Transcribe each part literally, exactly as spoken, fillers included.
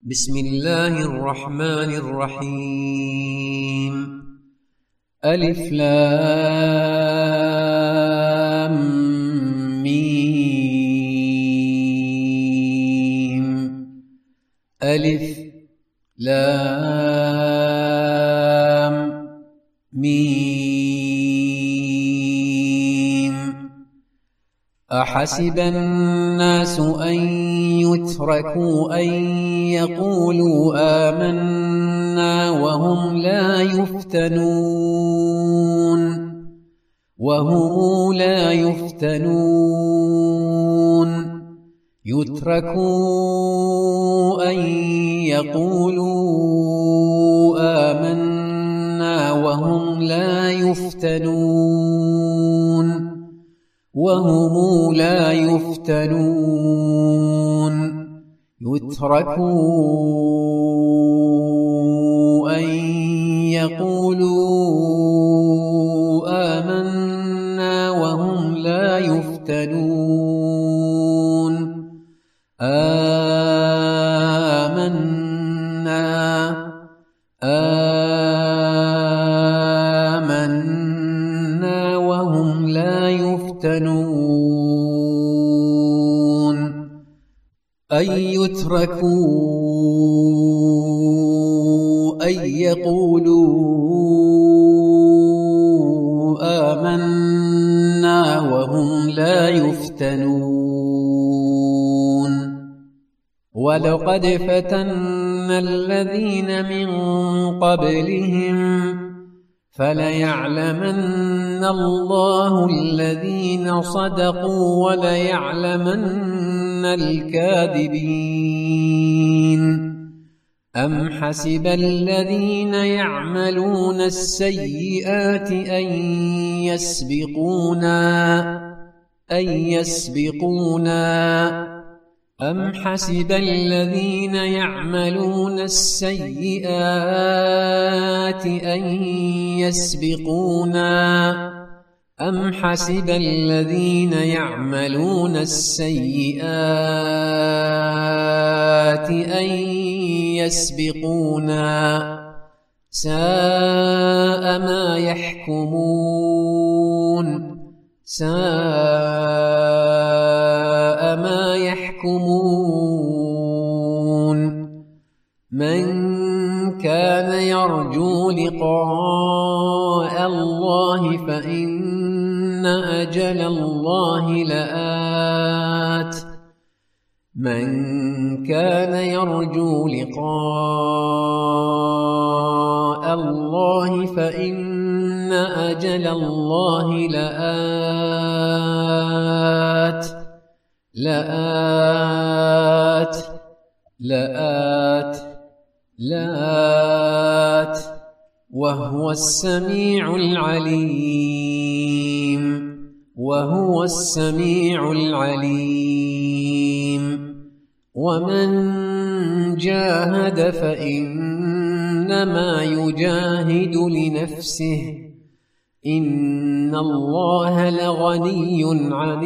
بسم الله الرحمن الرحيم. ألف لام ميم. ألف لام ميم. أحسب الناس أن يتركوا أن يقولوا آمنا وهم لا يفتنون وهم لا يفتنون يتركوا أن يقولوا آمنا وهم لا يفتنون وهم لا يفتنون يتركوا أن يقولوا آمنا وهم لا يفتنون آمنا آمنا وهم لا يفتنون أن يتركوا أن يقولوا آمنا وهم لا يفتنون ولقد فتنا الذين من قبلهم فليعلمن الله الذين صدقوا وليعلمن الكاذبين. أم حسب الذين يعملون السيئات أن يسبقونا أن يسبقونا أم حسب الذين يعملون السيئات أن يسبقونا أم حسب الذين يعملون السيئات أن يسبقونا ساء ما يحكمون ساء ما يحكمون. من كان يرجو لقاء الله فإن أجل الله لآت من كان يرجو لقاء الله فإن أجل الله لآت لآت لآت لآت وهو السميع العليم وهو السميع العليم. ومن جاهد فإنما يجاهد لنفسه إن الله لغني عن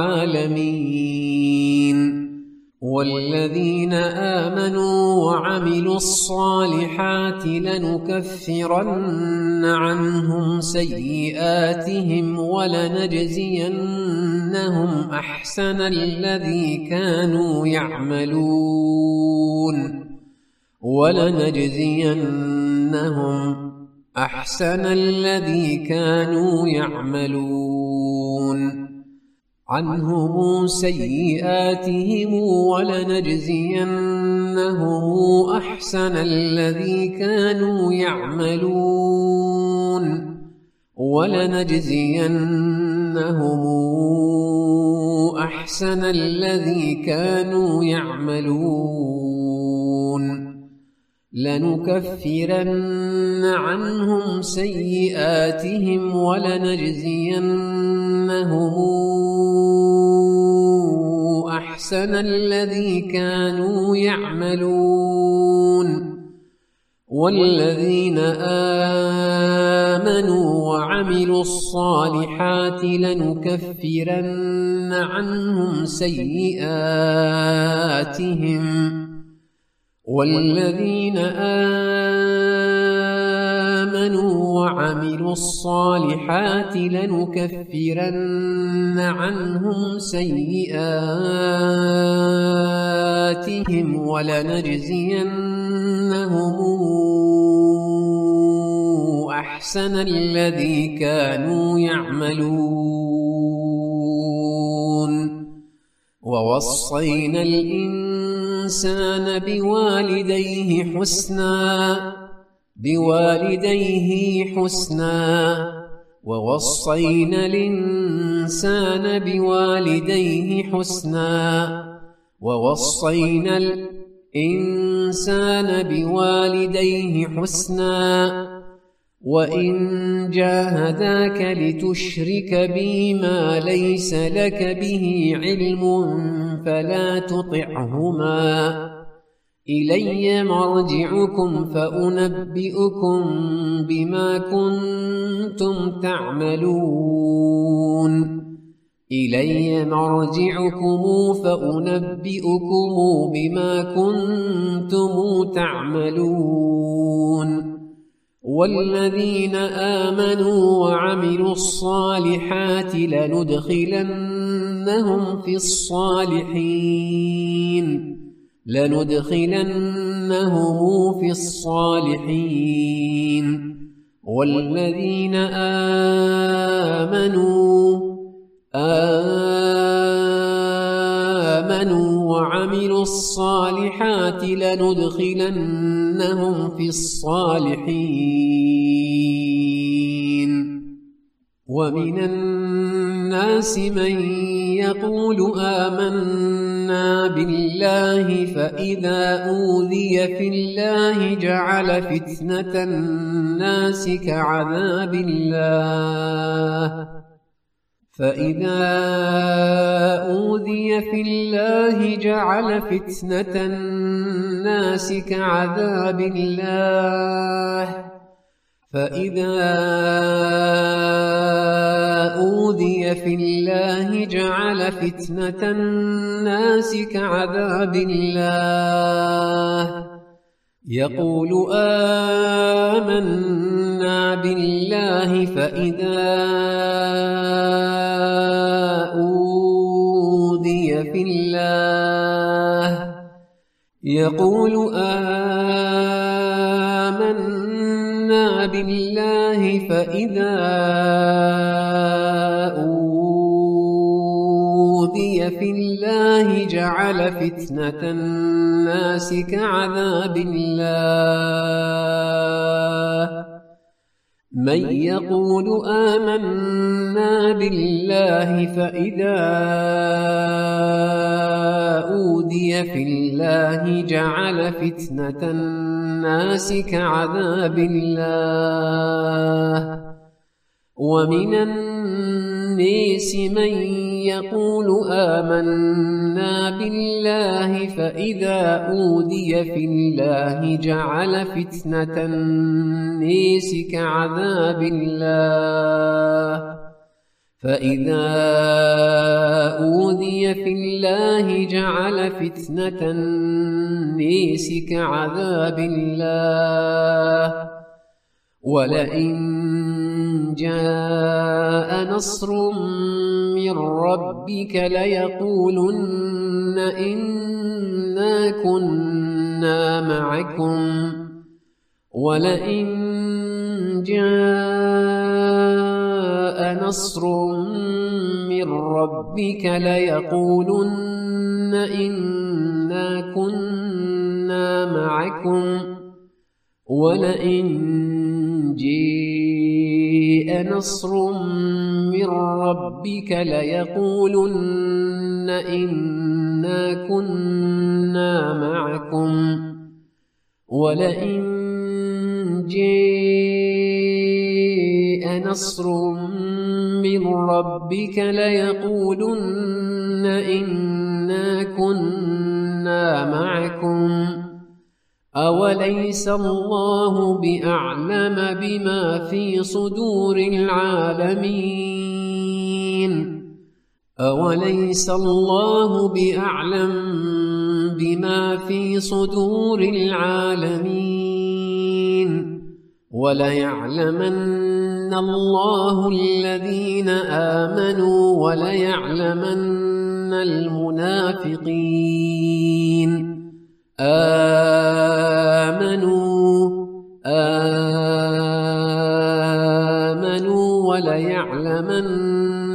العالمين. والذين آمنوا وعملوا الصالحات لنكفرن عنهم سيئاتهم ولنجزينهم أحسن الذي كانوا يعملون ولنجزينهم أحسن الذي كانوا يعملون عنهم سيئاتهم ولنجزينهم أحسن الذي كانوا يعملون ولنجزينهم أحسن الذي كانوا يعملون لنكفرن عنهم سيئاتهم ولنجزينهم أحسن الذي كانوا يعملون. والذين آمنوا وعملوا الصالحات لنكفرن عنهم سيئاتهم والذين آمنوا وعملوا الصالحات لنكفرن عنهم سيئاتهم ولنجزينهم أحسن الذي كانوا يعملون ووصينا الإنسان بوالديه حسنا بوالديه حسنا ووصينا الإنسان بوالديه حسنا ووصينا الإنسان بوالديه حسنا وإن جاهداك لتشرك بي ما ليس لك به علم فلا تطعهما إلي مرجعكم فأنبئكم بما كنتم تعملون إلي مرجعكم فأنبئكم بما كنتم تعملون والذين آمنوا وعملوا الصالحات لندخلنهم في الصالحين لندخلنهم في الصالحين والذين آمنوا آمنوا وعملوا الصالحات لندخلنهم في الصالحين ومن الناس من يقول آمنا بالله فإذا أوذي في الله جعل فتنة الناس كعذاب الله فإذا أوذي في الله جعل فتنة الناس كعذاب الله فإذا أوذي في الله جعل فتنة الناس كعذاب الله يقول آمنا بالله فإذا أوذي في الله يقول آمنا بالله فإذا أوذي في الله جعل فتنة الناس كعذاب الله من يقول آمنا بالله فإذا أوذي في الله جعل فتنة الناس كعذاب الله ومن الناس من يقول آمنا بالله فإذا أوذي في الله جعل فتنة الناس كعذاب الله فإذا أوذي في الله جعل فتنة الناس كعذاب الله ولئن جاء نصر من ربك ليقولن إنا كنا معكم ولئن جاء نصر من ربك ليقولن إنا كنا معكم ولئن جاء نصر من ربك ليقولن إنا كنا معكم ولئن جاء نصر من ربك ليقولن إنا كنا معكم أوليس الله بأعلم بما في صدور العالمين أوليس الله بأعلم بما في صدور العالمين وليعلمن الله الذين آمنوا وليعلمن المنافقين آمنوا آمنوا وليعلمن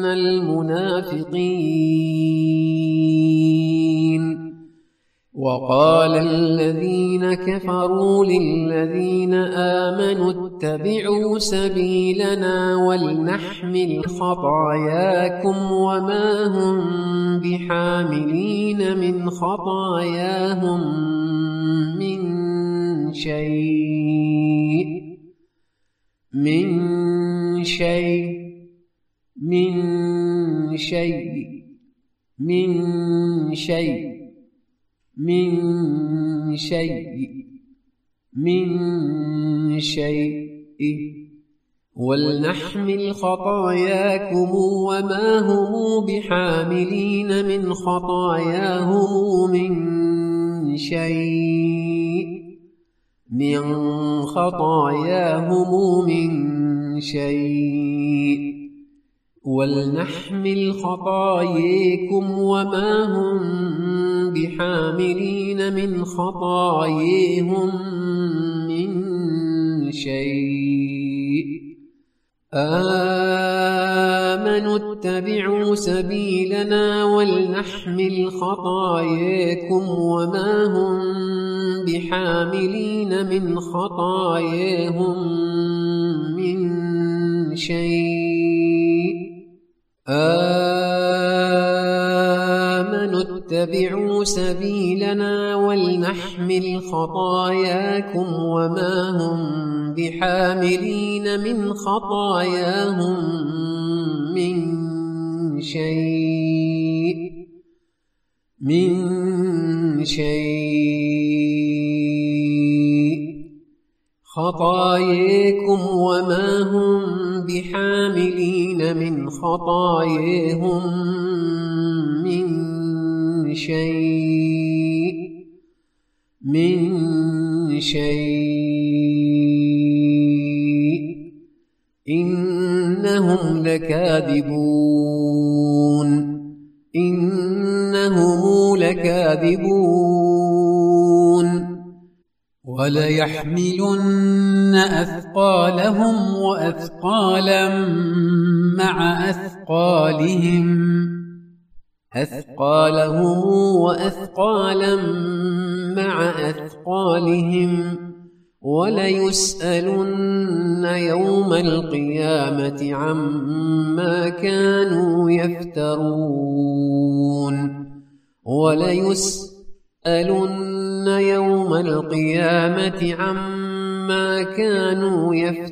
المنافقين وقال الذين كفروا للذين آمنوا اتبعوا سبيلنا ولنحمل خطاياكم وما هم بحاملين من خطاياهم من شيء من شيء من شيء من شيء من شيء من شيء ولنحمل خطاياكم وما هم بحاملين من خطاياهم من شيء من خطاياهم من شيء ولنحمل خطاياكم وما هم بحاملين من خطاياهم من شيء آمنوا اتبعوا سبيلنا ولنحمل خطاياكم وما هم بحاملين من خطاياهم من شيء آمنوا اتبعوا سبيلنا ولنحمل خطاياكم وما هم بحاملين من خطاياهم من شيء من شيء خطاياكم وما هم بحاملين من خطاياهم من شيء من شيء إنهم لكاذبون إنهم لكاذبون وليحملن أثقالهم وأثقالا مع أثقالهم أثقالهم وأثقالا مع أثقالهم وليسألن يوم القيامة عما كانوا يفترون وليسألن يوم القيامة عما كانوا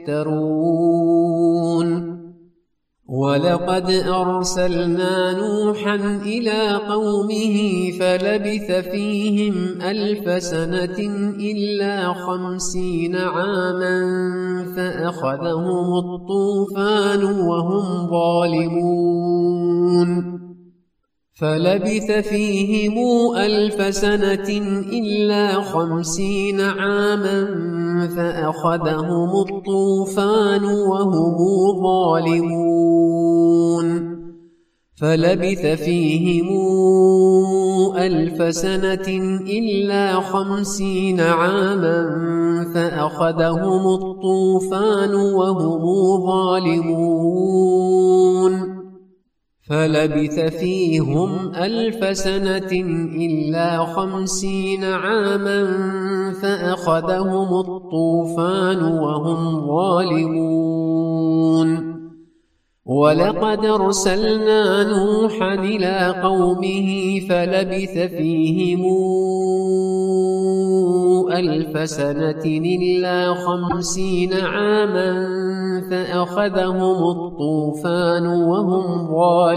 يفترون ولقد أرسلنا نوحا إلى قومه فلبث فيهم ألف سنة إلا خمسين عاما فأخذهم الطوفان وهم ظالمون فلبث فيهم ألف سنة إلا خمسين عاما فأخذهم الطوفان وهم ظالمون فلبث فيهم ألف سنة إلا خمسين عاما فأخذهم الطوفان وهم ظالمون فلبث فيهم ألف سنة إلا خمسين عاما فأخذهم الطوفان وهم ظالمون ولقد أرسلنا نوحا إلى قومه فلبث فيهم ألف سنة إلا خمسين عاما فأخذهم الطوفان وهم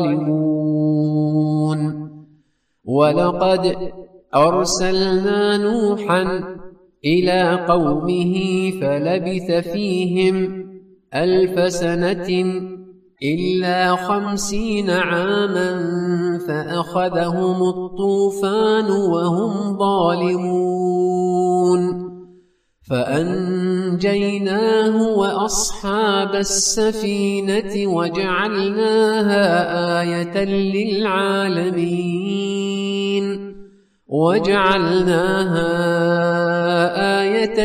ظالمون ولقد أرسلنا نوحا إلى قومه فلبث فيهم ألف سنة إلا خمسين عاما فأخذهم الطوفان وهم ظالمون فأنجيناه وأصحاب السفينة وجعلناها آية للعالمين وجعلناها آية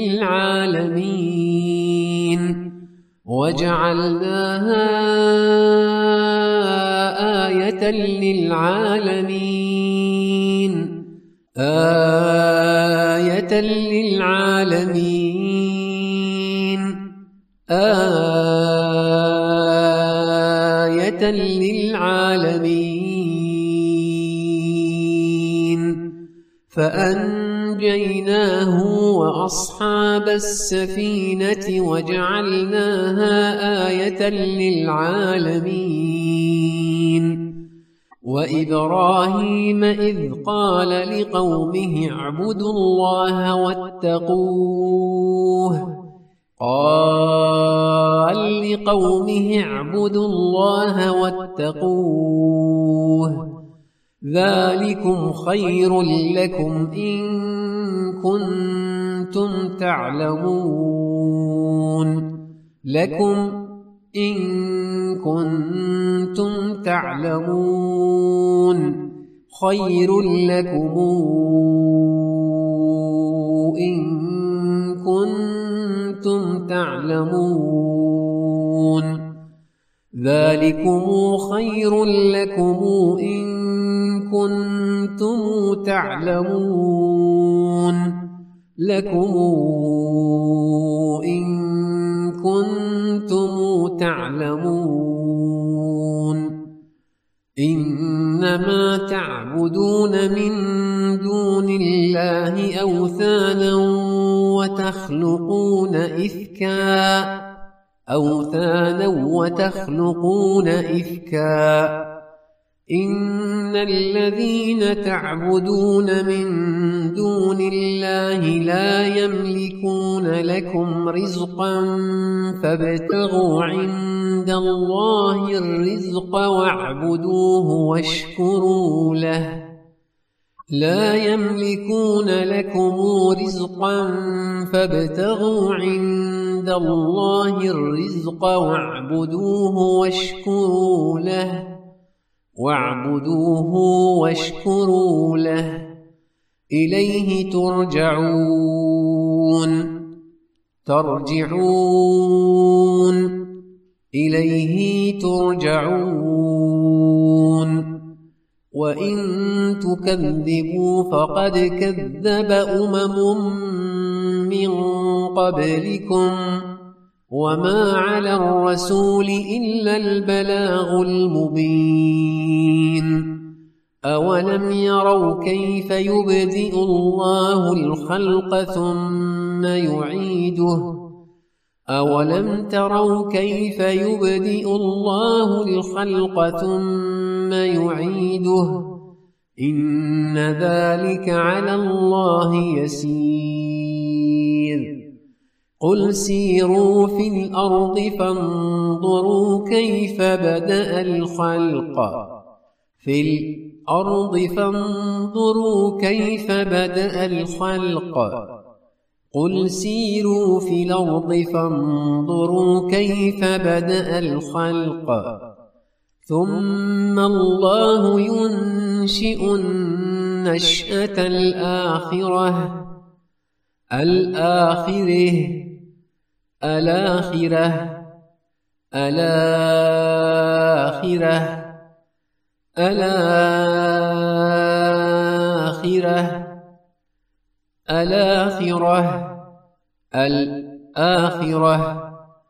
للعالمين وجعلناها آية للعالمين آية للعالمين آية للعالمين فأنجيناه وأصحاب السفينة وجعلناها آية للعالمين وإبراهيم إذ قال لقومه اعبدوا الله واتقوه قال لقومه اعبدوا الله واتقوه ذلكم خير لكم إن كنتم تعلمون لكم إن كنتم تعلمون خير لكم إن كنتم تعلمون ذلكم خير لكم إن كنتم تعلمون لكم إن كنتم تعلمون إنما تعبدون من دون الله أوثانا وتخلقون إفكا أوثانا وتخلقون إفكا إن الذين تعبدون من دون الله لا يملكون لكم رزقا فابتغوا عند الله الرزق واعبدوه واشكروا له لا يملكون لكم رزقا فابتغوا عند الله الرزق واعبدوه واشكروا له واعبدوه واشكروا له إليه ترجعون ترجعون إليه ترجعون وإن تكذبوا فقد كذب أمم من قبلكم وما على الرسول إلا البلاغ المبين أولم يروا كيف يبدئ الله الخلق ثم يعيده أولم تروا كيف يبدئ الله الخلق ثم يعيده إن ذلك على الله يسير قل سيروا في الأرض فانظروا كيف بدأ الخلق في الأرض فانظروا كيف بدأ الخلق قل سيروا في الأرض فانظروا كيف بدأ الخلق ثم الله ينشئ النشأة الآخرة الآخرة الآخرة الآخرة الآخرة الآخرة الآخرة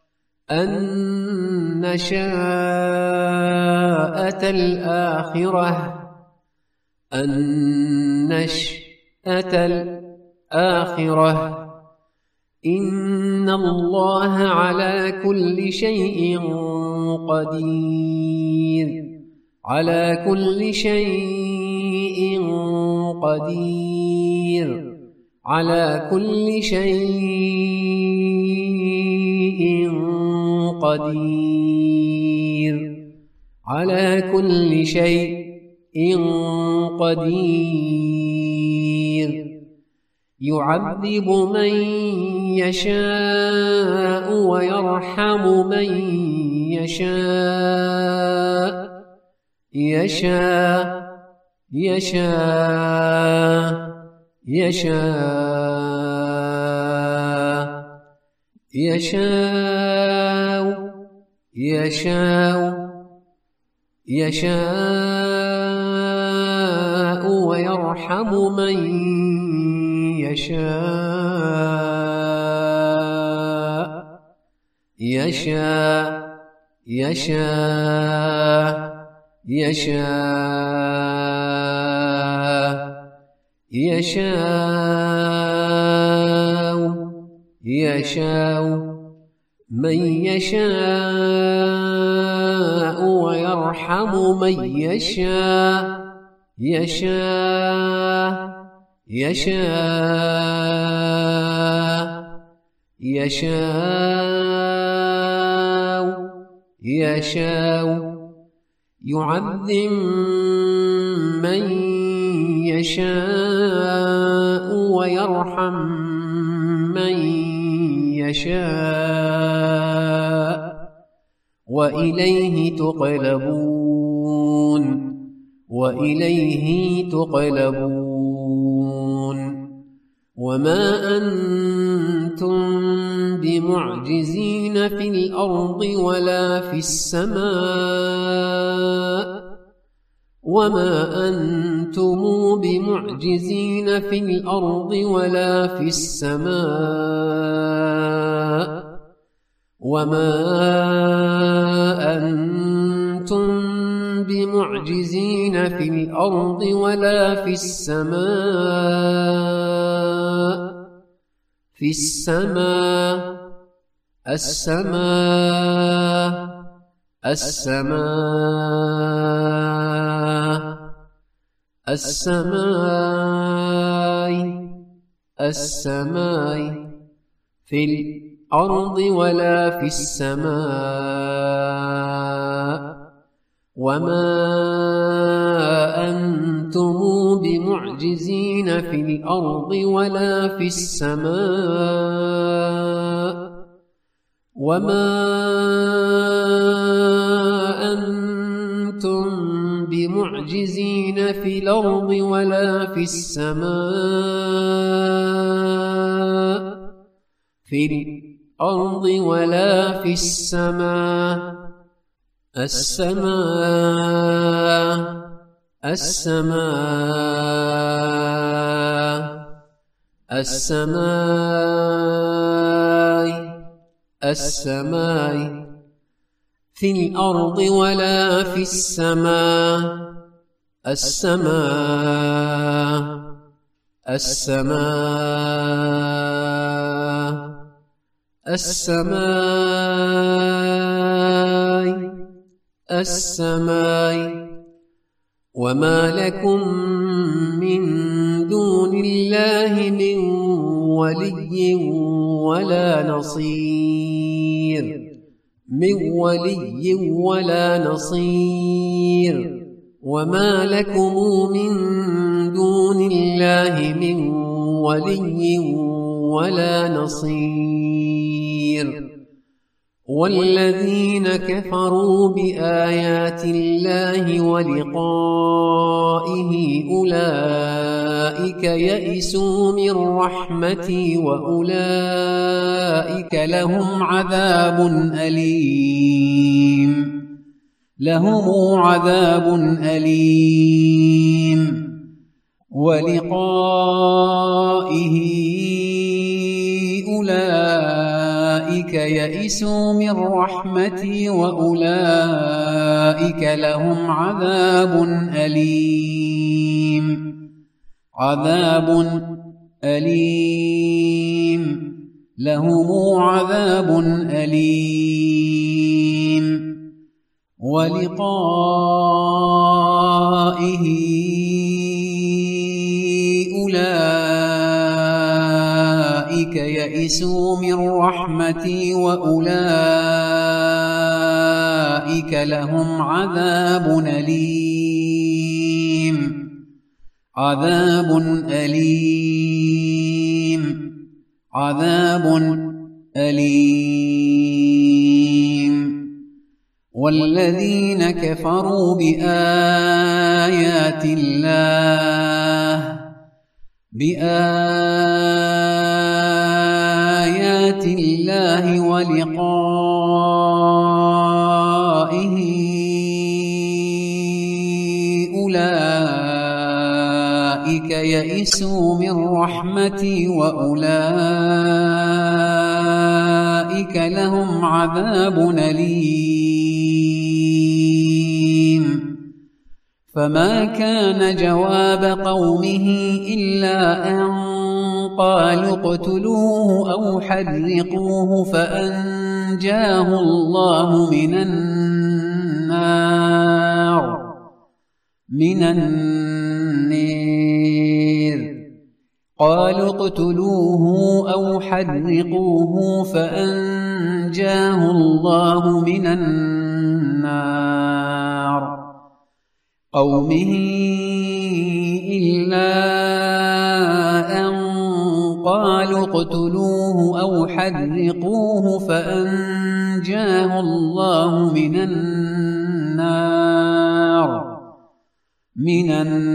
النشأة الآخرة النشأة الآخرة إن الله على كل شيء قدير على كل شيء قدير على كل شيء قدير على كل شيء قدير يعذب من يشاء ويرحم من يشاء يشاء يشاء يشاء يشاء يشاء يشاء ويرحم من يشاء يشاء يشاء يشاء يشاء يشاء من يشاء ويرحم من يشاء يشاء يشاء يشاء يشاء يعذب من يشاء ويرحم من يشاء وإليه تقلبون وإليه تقلبون وما أنتم بمعجزين في الأرض ولا في السماء وما أنتم بمعجزين في الأرض ولا في السماء وما أنتم بمعجزين في الأرض ولا في السماء في السماء السماء السماء السماء السماء في الأرض ولا في السماء وما أنتم بمعجزين في الأرض ولا في السماء وما أنتم بمعجزين في الأرض ولا في السماء في الأرض ولا في السماء السماء السماء السماء السماء في الأرض ولا في السماء السماء السماء السماء السماء وما لكم من دون الله من ولي ولا نصير من ولي ولا نصير وما لكم من دون الله من ولي ولا نصير والذين كفروا بآيات الله ولقائه أولئك يئسوا من رحمتي وأولئك لهم عذاب أليم لهم عذاب أليم ولقائه أولئك يئسوا من رحمتي وأولئك لهم عذاب أليم عذاب أليم لهم عذاب أليم ولقائه أولئك يئسوا من رحمتي وأولئك أولئك لهم عذاب أليم عذاب أليم عذاب أليم والذين كفروا بآيات الله بآيات الله ولقائه أولئك يئسوا من رحمتي وأولئك لهم عذاب أليم فما كان جواب قومه إلا أن قالوا اقتلوه أو حرقوه فأنجاه الله من النار من النار قالوا اقتلوه أو حرقوه فأنجاه الله من النار قومه إلا أن قالوا اقتلوه أو حرقوه فأنجاه الله من النار من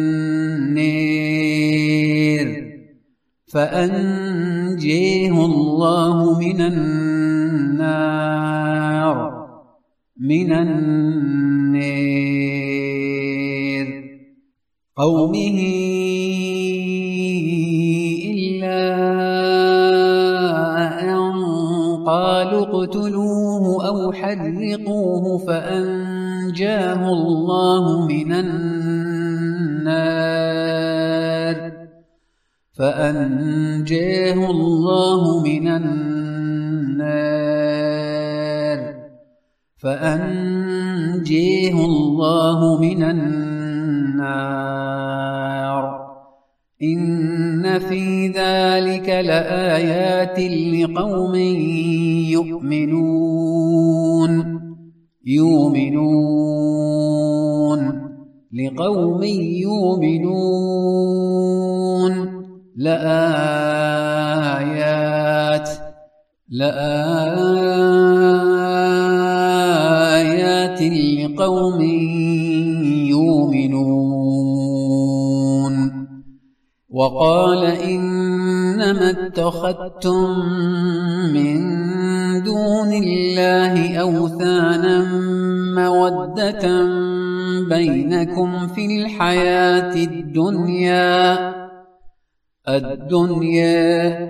النار فأنجاه الله من النار من النار قومه إلا أن قالوا اقتلوه أو حرقوه فأنجاه الله من النار فأنجاه الله من النار فأنجاه الله من النار إن في ذلك لآيات لقوم يؤمنون يؤمنون لقوم يؤمنون لآيات لآيات لقوم يؤمنون وقال إنما اتخذتم من دون الله أوثانا مودة بينكم في الحياة الدنيا الدنيا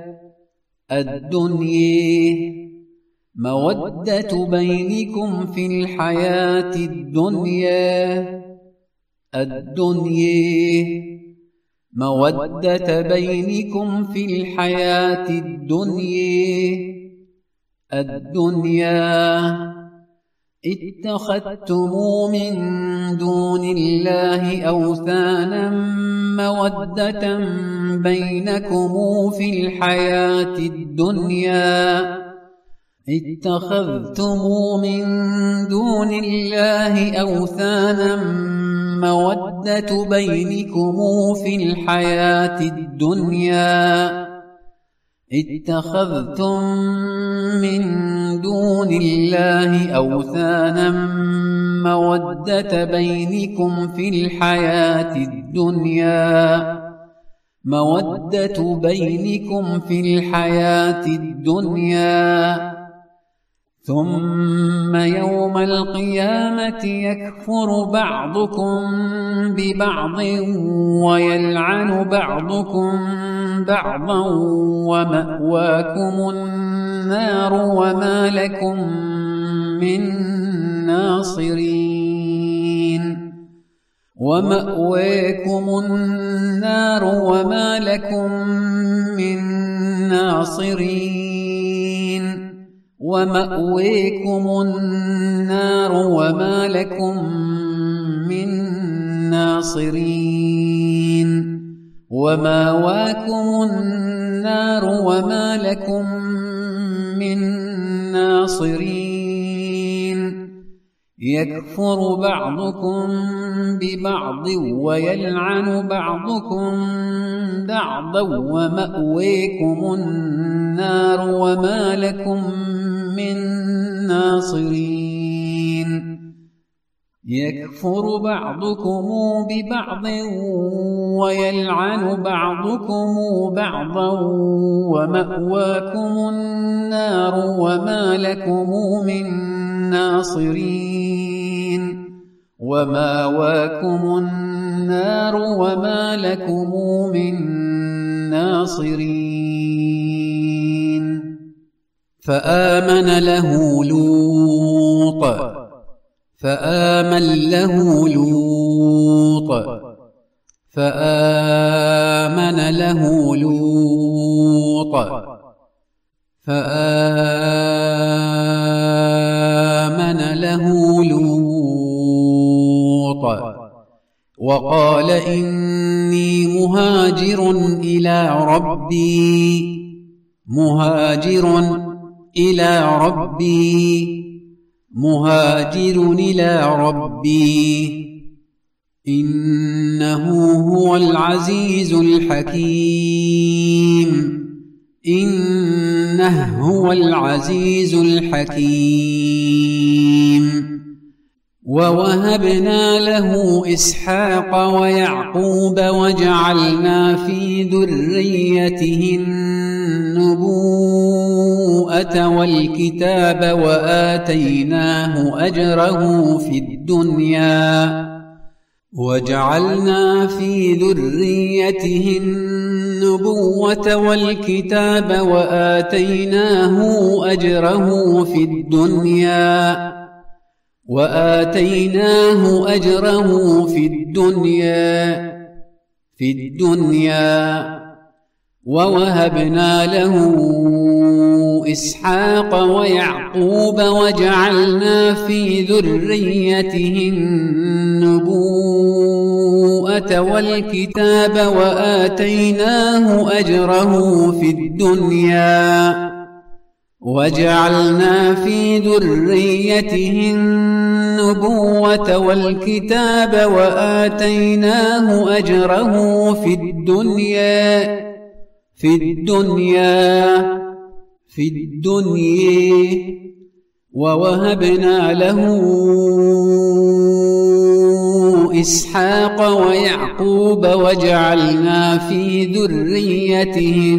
الدنيا مودة بينكم في الحياة الدنيا الدنيا مودة بينكم في الحياة الدنيا الدنيا اتخذتموا من دون الله أوثانا مودة بينكم في الحياة الدنيا اتخذتموا من دون الله أوثانا مودة بينكم في الحياة الدنيا اتخذتم من دون الله أوثانا مودة بينكم في الحياة الدنيا مودة بينكم في الحياة الدنيا ثم يوم القيامة يكفر بعضكم ببعض ويلعن بعضكم بعضا ومأواكم النار وما لكم من ناصرين ومأواكم النار وما لكم من ناصرين ومأواكم النار وما لكم من ناصرين ومأواكم النار وما لكم من ناصرين يكفر بعضكم ببعض ويلعن بعضكم بعضا ومأويكم النار وما لكم من ناصرين يكفر بعضكم ببعض ويلعن بعضكم بعضا ومأواكم النار وما لكم من ناصرين ومأواكم النار وما لكم من ناصرين فآمن له لوط فآمن له لوط فآمن له لوط فآمن له لوط وقال إني مهاجر إلى ربي مهاجر إلى ربي مهاجر إلى ربي إنه هو العزيز الحكيم إنه هو العزيز الحكيم ووهبنا له إسحاق ويعقوب وجعلنا في ذريته النبوءة والكتاب وآتيناه أجره في الدنيا وجعلنا في ذريته النبوة والكتاب وآتيناه أجره في الدنيا وآتيناه أجره في الدنيا في الدنيا ووهبنا له إسحاق ويعقوب وجعلنا في ذريته النبوءة والكتاب وآتيناه أجره في الدنيا وجعلنا في ذريته النبوة والكتاب وآتيناه أجره في الدنيا في الدنيا في الدنيا ووهبنا له إسحاق ويعقوب وجعلنا في ذريته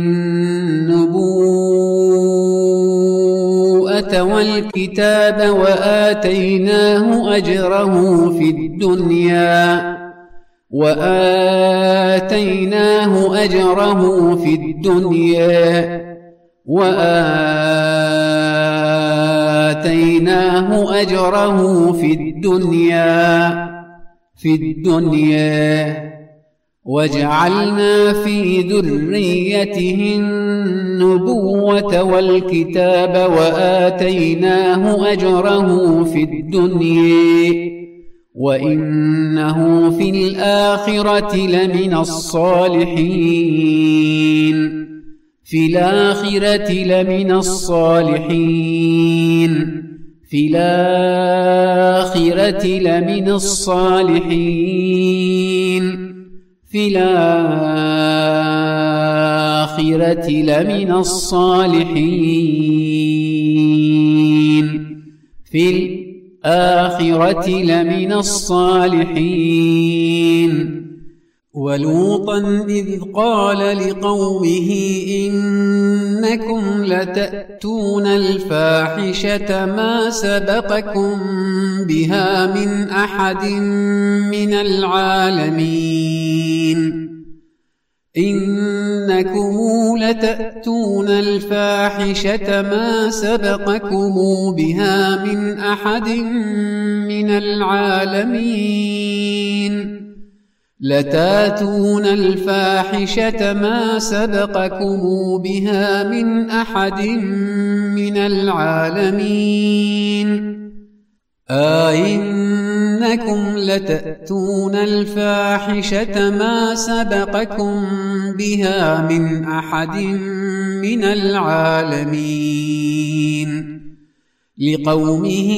النبوءة والكتاب وآتيناه أجره في الدنيا وآتيناه أجره في الدنيا وآتيناه أجره في الدنيا في الدنيا وجعلنا في ذريته النبوة والكتاب وآتيناه أجره في الدنيا وإنه في الآخرة لمن الصالحين في الآخرة لمن الصالحين في الآخرة لمن الصالحين في الآخرة لمن الصالحين في الآخرة لمن الصالحين ولوطا إذ قال لقومه إنكم لتأتون الفاحشة ما سبقكم بها من أحد من العالمين إنكم لتأتون الفاحشة ما سبقكم بها من أحد من العالمين لتاتون الفاحشة ما سبقكم بها من أحد من العالمين أئنكم لتأتون الفاحشة ما سبقكم بها من أحد من العالمين لقومه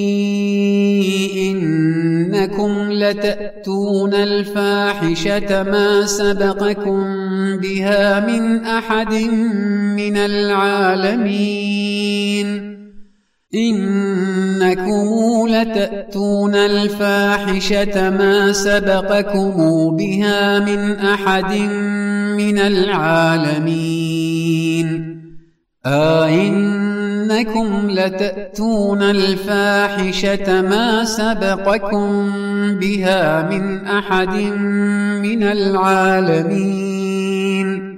إنكم لتأتون الفاحشة ما سبقكم بها من أحد من العالمين إنكم لتأتون الفاحشة ما سبقكم بها من أحد من العالمين أئنكم لتأتون الفاحشة ما سبقكم بها من أحد من العالمين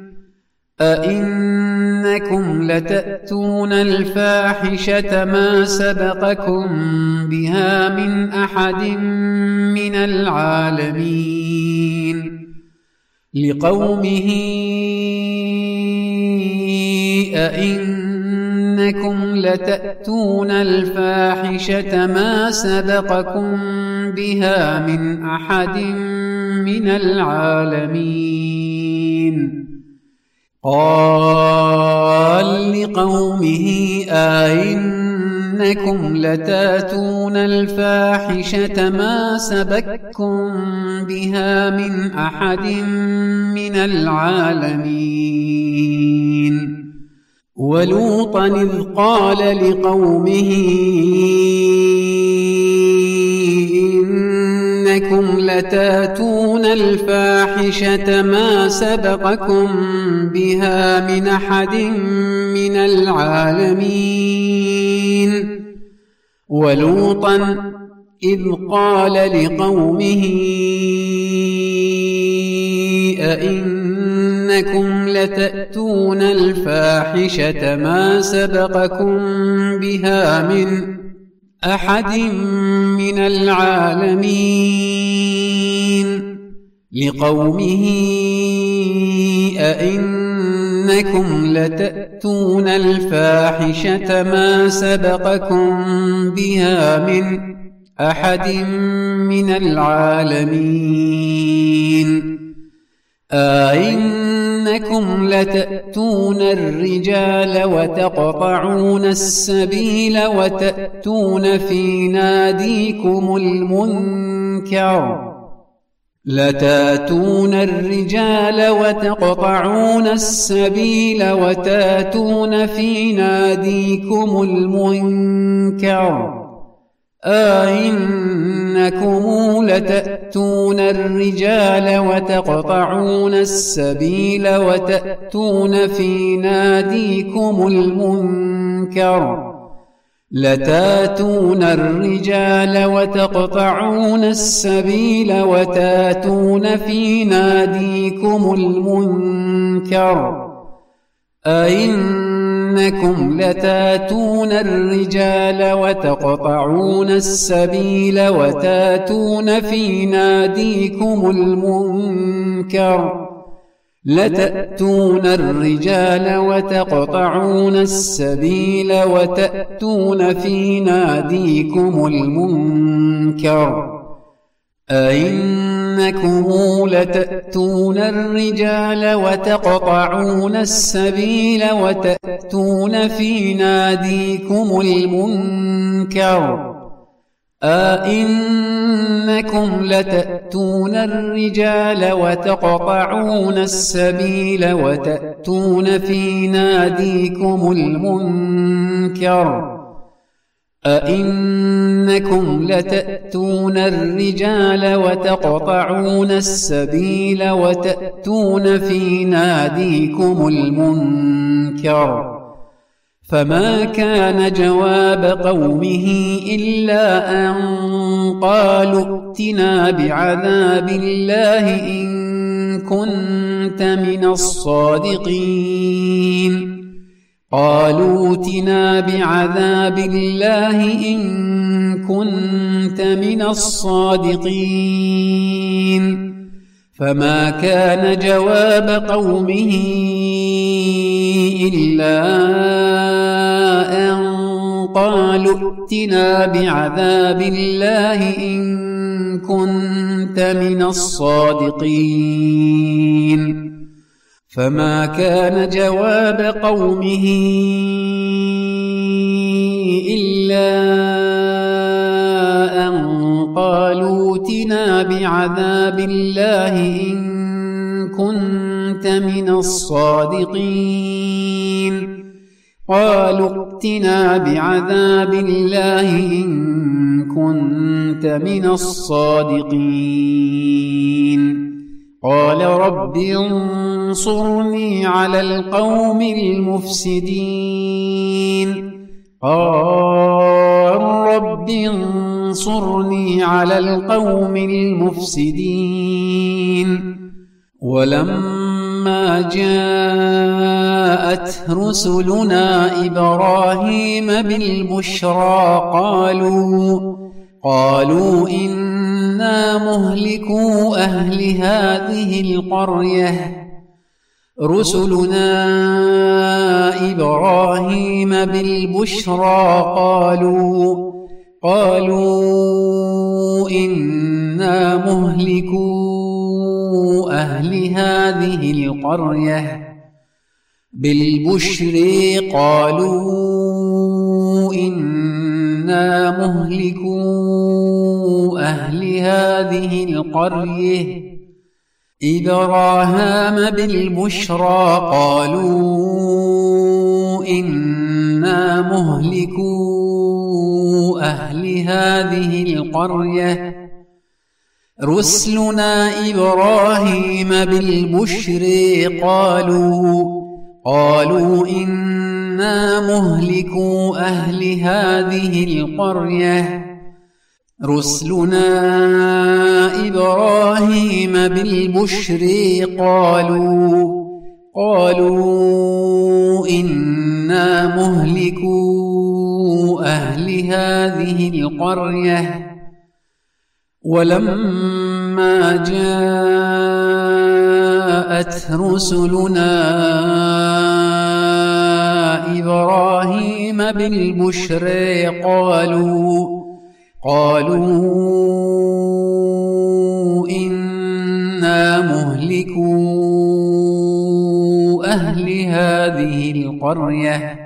أئنكم لتأتون الفاحشة ما سبقكم بها من أحد من العالمين لقومه أئنكم لتأتون الفاحشة ما سبقكم بها من أحد من العالمين قال لقومه أئنكم لتأتون الفاحشة ما سبقكم بها من أحد من العالمين ولوطا إذ قال لقومه إنكم لتأتون الفاحشة ما سبقكم بها من أحد من العالمين ولوطا إذ قال لقومه أئنكم لتأتون الفاحشة ما سبقكم بها من أحد من العالمين لقومه أئنكم لتأتون الفاحشة ما سبقكم بها من أحد من العالمين أئنكم لتأتون الرجال وتقطعون السبيل وتأتون في ناديكم المنكر لتأتون الرجال وتقطعون السبيل وتأتون في ناديكم المنكر أئنكم لتأتون الرجال وتقطعون السبيل وتأتون في ناديكم المنكر لتأتون الرجال وتقطعون السبيل وتأتون في ناديكم المنكر أئنكم لتأتون الرجال وتقطعون السبيل وتأتون في ناديكم المنكر لتأتون الرجال وتقطعون السبيل وتأتون في ناديكم المنكر أئنكم لتأتون الرجال وتقطعون السبيل وتأتون في ناديكم المنكر أئنكم لتأتون الرجال وتقطعون السبيل وتأتون في ناديكم المنكر أئنكم لتأتون الرجال وتقطعون السبيل وتأتون في ناديكم المنكر فما كان جواب قومه إلا أن قالوا ائتنا بعذاب الله إن كنت من الصادقين قالوا ائتنا بعذاب الله إن كنت من الصادقين فما كان جواب قومه إلا أن قالوا ائتنا بعذاب الله إن كنت من الصادقين فما كان جواب قومه إلا بعذاب الله إن كنت من الصادقين قالوا ائتنا بعذاب الله إن كنت من الصادقين قال رب انصرني على القوم المفسدين قال رب انصرني على القوم المفسدين ولما جاءت رسلنا إبراهيم بالبشرى قالوا قالوا إنا مهلكو أهل هذه القرية رسلنا إبراهيم بالبشرى قالوا قالوا إنا مهلكو أهل هذه القرية بالبشر قالوا إنا مهلكو أهل هذه القرية إبراهام بالبشرى قالوا إنا مهلكو أهل هذه القرية رسلنا إبراهيم بالبشر قالوا قالوا إنا مهلكو أهل هذه القرية رسلنا إبراهيم بالبشر قالوا قالوا إنا مهلكو أهل هذه القرية ولما جاءت رسلنا إبراهيم بالبشر قالوا قالوا إنا مهلكو أهل هذه القرية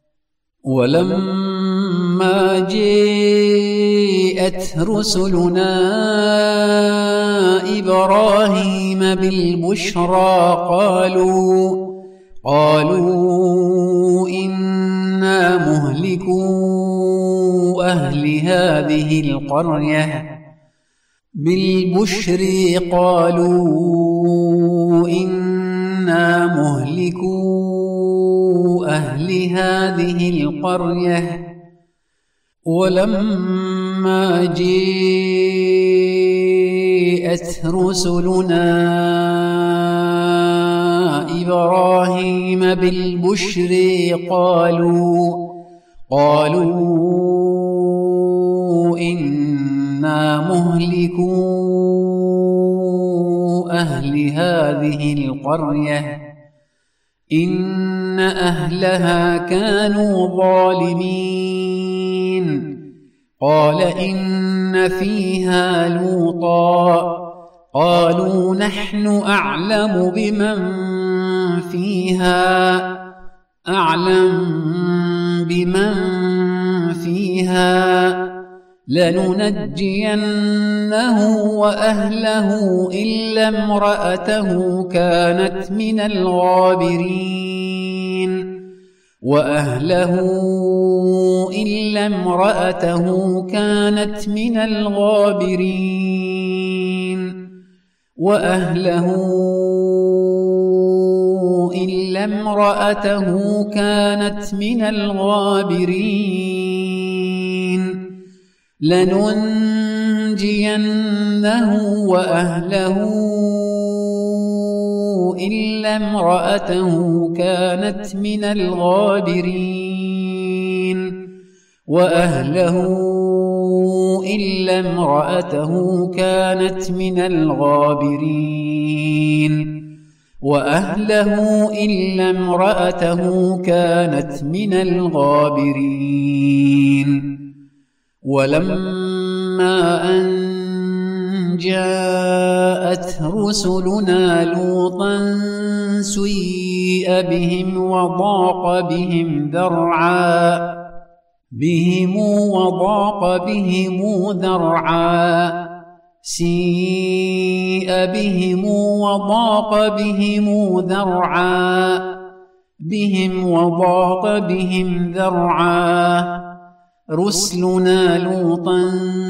ولما جاءت رسلنا إبراهيم بالبشرى قالوا قالوا إنا مهلكو أهل هذه القرية بالبشر قالوا إنا مهلكو أهل هذه القرية ولما جاءت رسلنا إبراهيم بالبشر قالوا قالوا إنا مهلكو أهل هذه القرية إن أهلها كانوا ظالمين قال إن فيها لوطا قالوا نحن أعلم بمن فيها أعلم بمن فيها لننجينه وأهله إلا امرأته كانت من الغابرين وأهله إلا امرأته كانت من الغابرين وأهله إلا امرأته كانت من الغابرين لننجينه وأهله إلا امرأته كانت من الغابرين وأهله إلا امرأته كانت من الغابرين وأهله إلا امرأته كانت من الغابرين ولما أن جاءت رسلنا لوطا سيء بهم وضاق بهم ذرعا بهم وضاق بهم ذرعا سيء بهم وضاق بهم ذرعا بهم وضاق بهم ذرعا رسلنا لوطا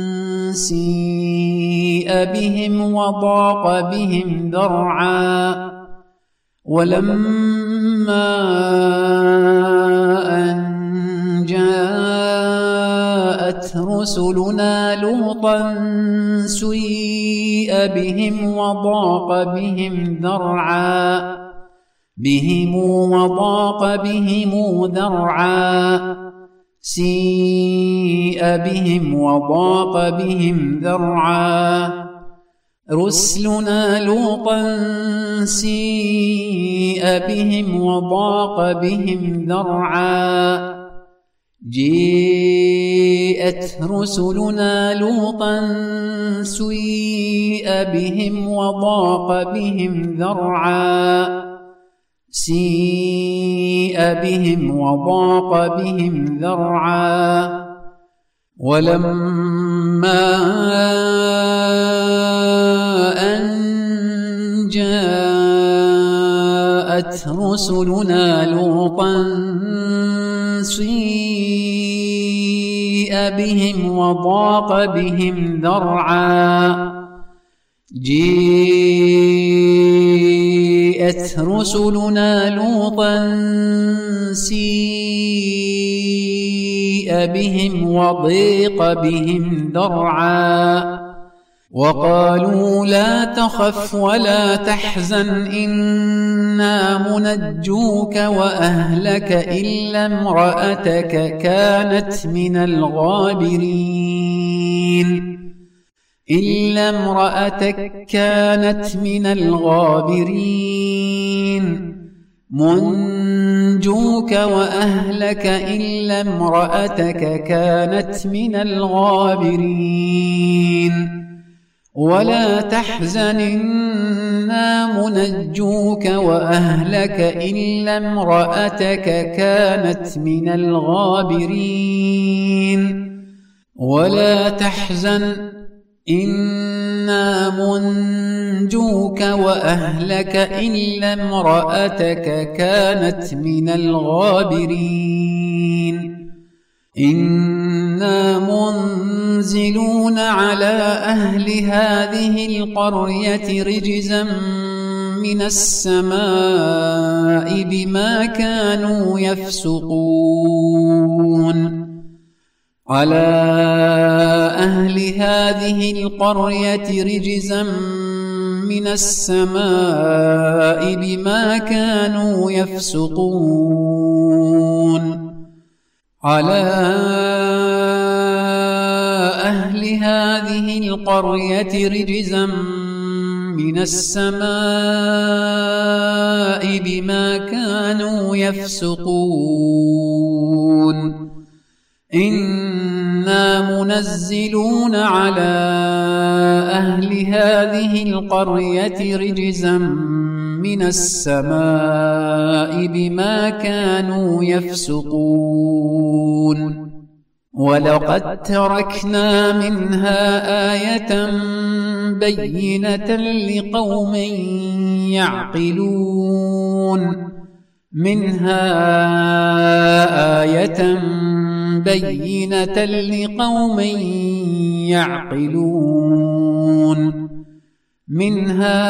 سيء بهم وضاق بهم ذرعا ولما أن جاءت رسلنا لوطا سيء بهم وضاق بهم ذرعا بهم وضاق بهم ذرعا سيء بهم وضاق بهم ذرعا رسلنا لوطا سيء بهم وضاق بهم ذرعا جاءت رسلنا لوطا سيء بهم وضاق بهم ذرعا سيء بهم وضاق بهم ذرعا ولما أن جاءت رسلنا لوطا سيء بهم وضاق بهم ذرعا جاءت رسلنا لوطا سيء بهم وضيق بهم ذرعا وقالوا لا تخف ولا تحزن إنا منجوك وأهلك إلا امرأتك كانت من الغابرين إلا امرأتك كانت من الغابرين منجوك وأهلك إلا امرأتك كانت من الغابرين ولا تحزن إنا منجوك وأهلك إلا امرأتك كانت من الغابرين ولا تحزن إنا منجوك وأهلك إلا امرأتك كانت من الغابرين إنا منزلون على أهل هذه القرية رجزا من السماء بما كانوا يفسقون على أهل هذه القرية رجزا من السماء بما كانوا يفسقون على أهل هذه القرية رجزا من السماء بما كانوا يفسقون إنا منزلون على أهل هذه القرية رجزا من السماء بما كانوا يفسقون ولقد تركنا منها آية بينة لقوم يعقلون منها آية بينة لقوم يعقلون منها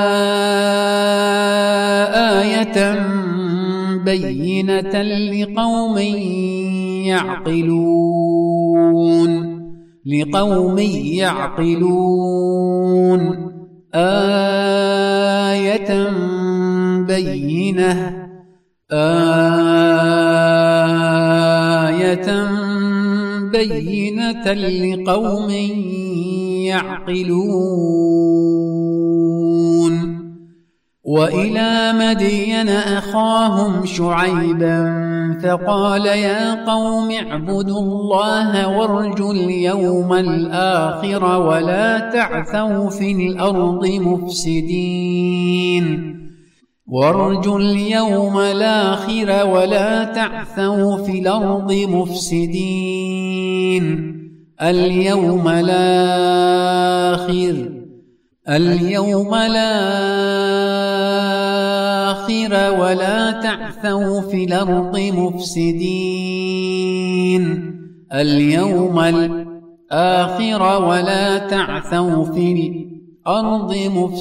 آية بينة لقوم يعقلون لقوم يعقلون آية بينة آية بينة لقوم يعقلون وإلى مدين أخاهم شعيبا فقال يا قوم اعبدوا الله وارجوا اليوم الآخر ولا تعثوا في الأرض مفسدين وارجوا اليوم الآخر ولا تعثوا في الأرض مفسدين اليوم الآخر اليوم الآخر ولا تعثوا في الأرض مفسدين اليوم الآخر ولا تعثوا في الأرض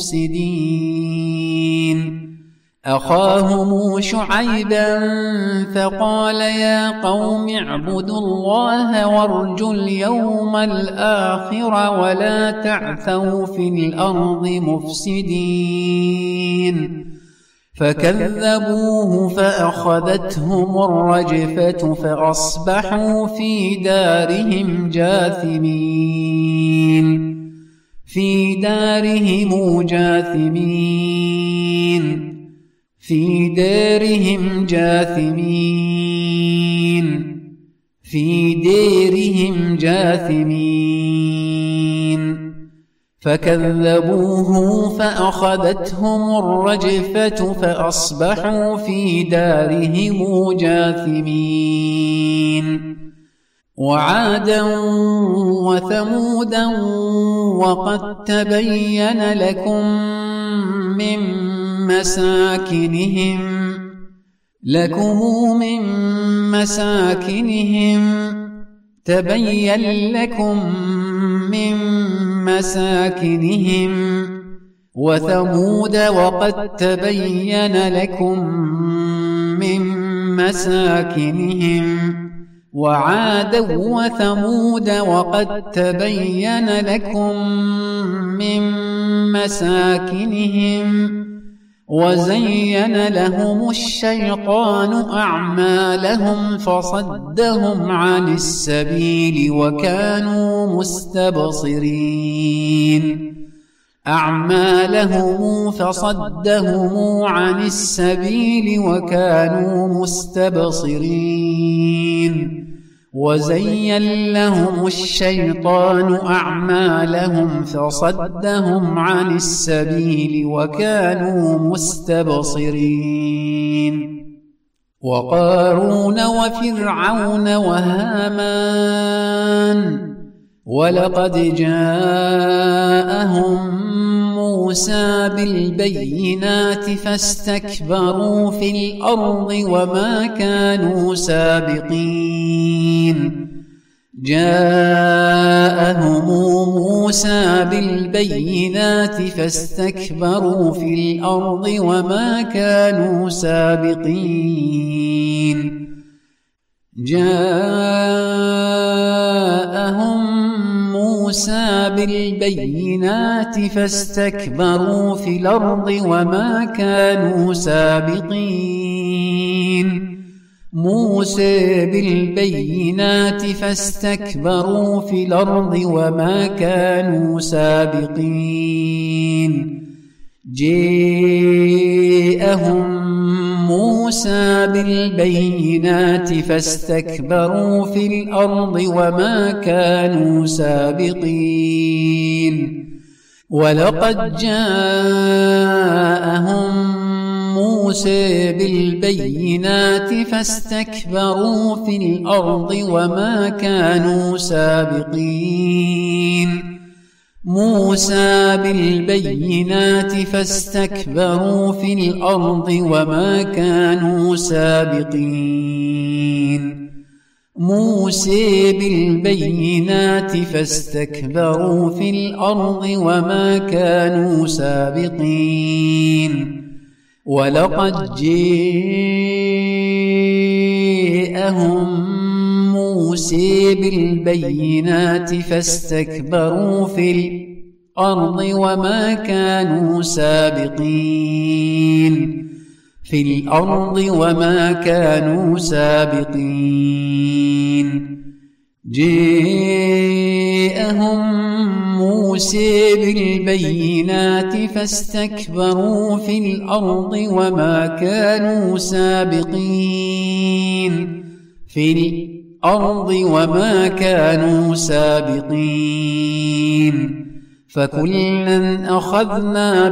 مفسدين أخاهم شعيبا فقال يا قوم اعبدوا الله وارجوا اليوم الآخر ولا تعثوا في الأرض مفسدين فكذبوه فأخذتهم الرجفة فأصبحوا في دارهم جاثمين في دارهم جاثمين في دارهم جاثمين في دارهم جاثمين فكذبوه فأخذتهم الرجفة فأصبحوا في دارهم جاثمين وعادا وثمودا وقد تبين لكم من مساكنهم لكم من مساكنهم تبين لكم من مساكنهم وثمود وقد تبين لكم من مساكنهم وعادا وثمود وقد تبين لكم من مساكنهم وزين لهم الشيطان أعمالهم فصدهم عن السبيل وكانوا مستبصرين أعمالهم فصدهم عن السبيل وكانوا مستبصرين وزين لهم الشيطان أعمالهم فصدهم عن السبيل وكانوا مستبصرين وقارون وفرعون وهامان ولقد جاءهم موسى بالبينات فاستكبروا في الأرض وما كانوا سابقين جاءهم موسى بالبينات فاستكبروا في الأرض وما كانوا سابقين جاءهم موسى بالبينات فاستكبروا في الأرض وما كانوا سابقين موسى بالبينات فاستكبروا في الأرض وما كانوا سابقين جاءهم موسى بالبينات فاستكبروا في الأرض وما كانوا سابقين ولقد جاءهم موسى بالبينات فاستكبروا في الأرض وما كانوا سابقين موسى بالبينات فاستكبروا في الأرض وما كانوا سابقين موسى بالبينات فاستكبروا في الأرض وما كانوا سابقين ولقد جاءهم موسى بالبينات فاستكبروا في الأرض وما كانوا سابقين في الأرض وما كانوا سابقين جاءهم موسى بالبينات فاستكبروا في الأرض وما كانوا سابقين في الأرض وما كانوا سابقين فكلا أخذنا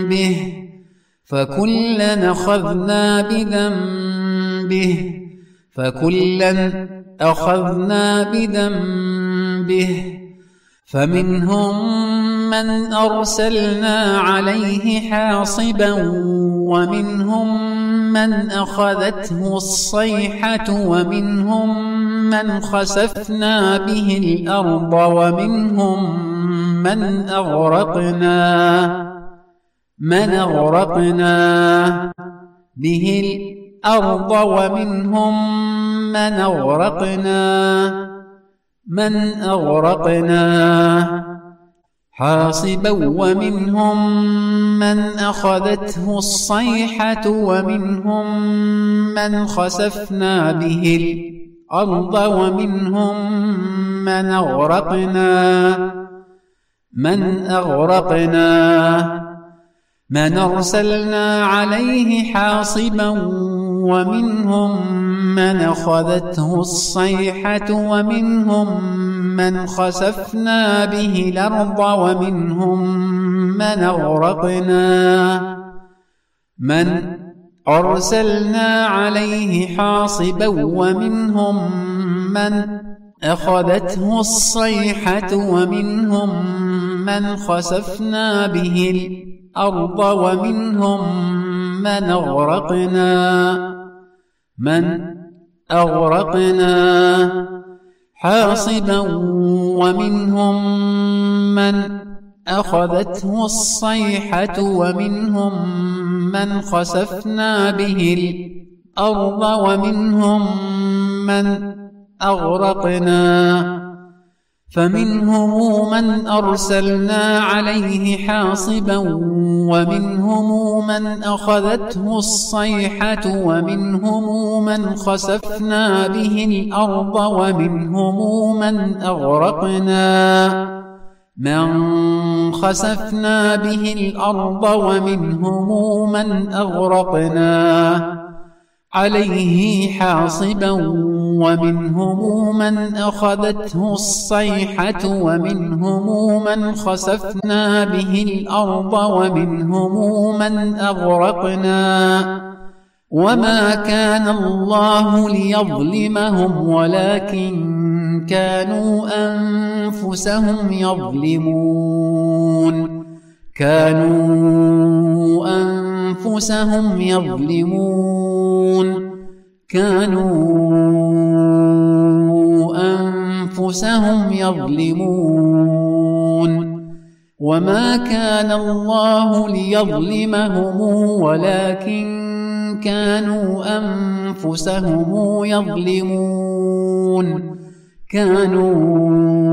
بذنبه فكلا أخذنا بذنبه فكلا أخذنا بذنبه فمنهم من أرسلنا عليه حاصبا ومنهم من أخذته الصيحة ومنهم من خسفنا به الأرض ومنهم من أغرقنا من أغرقنا به الأرض ومنهم من أغرقنا من أغرقنا حاصبا ومنهم من أخذته الصيحة ومنهم من خسفنا به الأرض ومنهم من أغرقنا من أغرقنا من أرسلنا عليه حاصبا ومنهم من أخذته الصيحة ومنهم من خسفنا به الأرض ومنهم من أغرقنا من أرسلنا عليه حاصبا ومنهم من أخذته الصيحة ومنهم من خسفنا به الأرض ومنهم من أغرقنا من أغرقنا حاصبا ومنهم من أخذته الصيحة ومنهم من خسفنا به الأرض ومنهم من أغرقنا فمنهم من أرسلنا عليه حاصبا ومنهم من أخذته الصيحة ومنهم من خسفنا به الأرض ومنهم من أغرقنا من خسفنا به الأرض ومنهم من أغرقنا عليه حاصبا ومنهم من أخذته الصيحة ومنهم من خسفنا به الأرض ومنهم من أغرقنا وما كان الله ليظلمهم ولكن كانوا أنفسهم يظلمون كانوا أنفسهم يظلمون كانوا أنفسهم يظلمون وما كان الله ليظلمهم ولكن كانوا أنفسهم يظلمون كانوا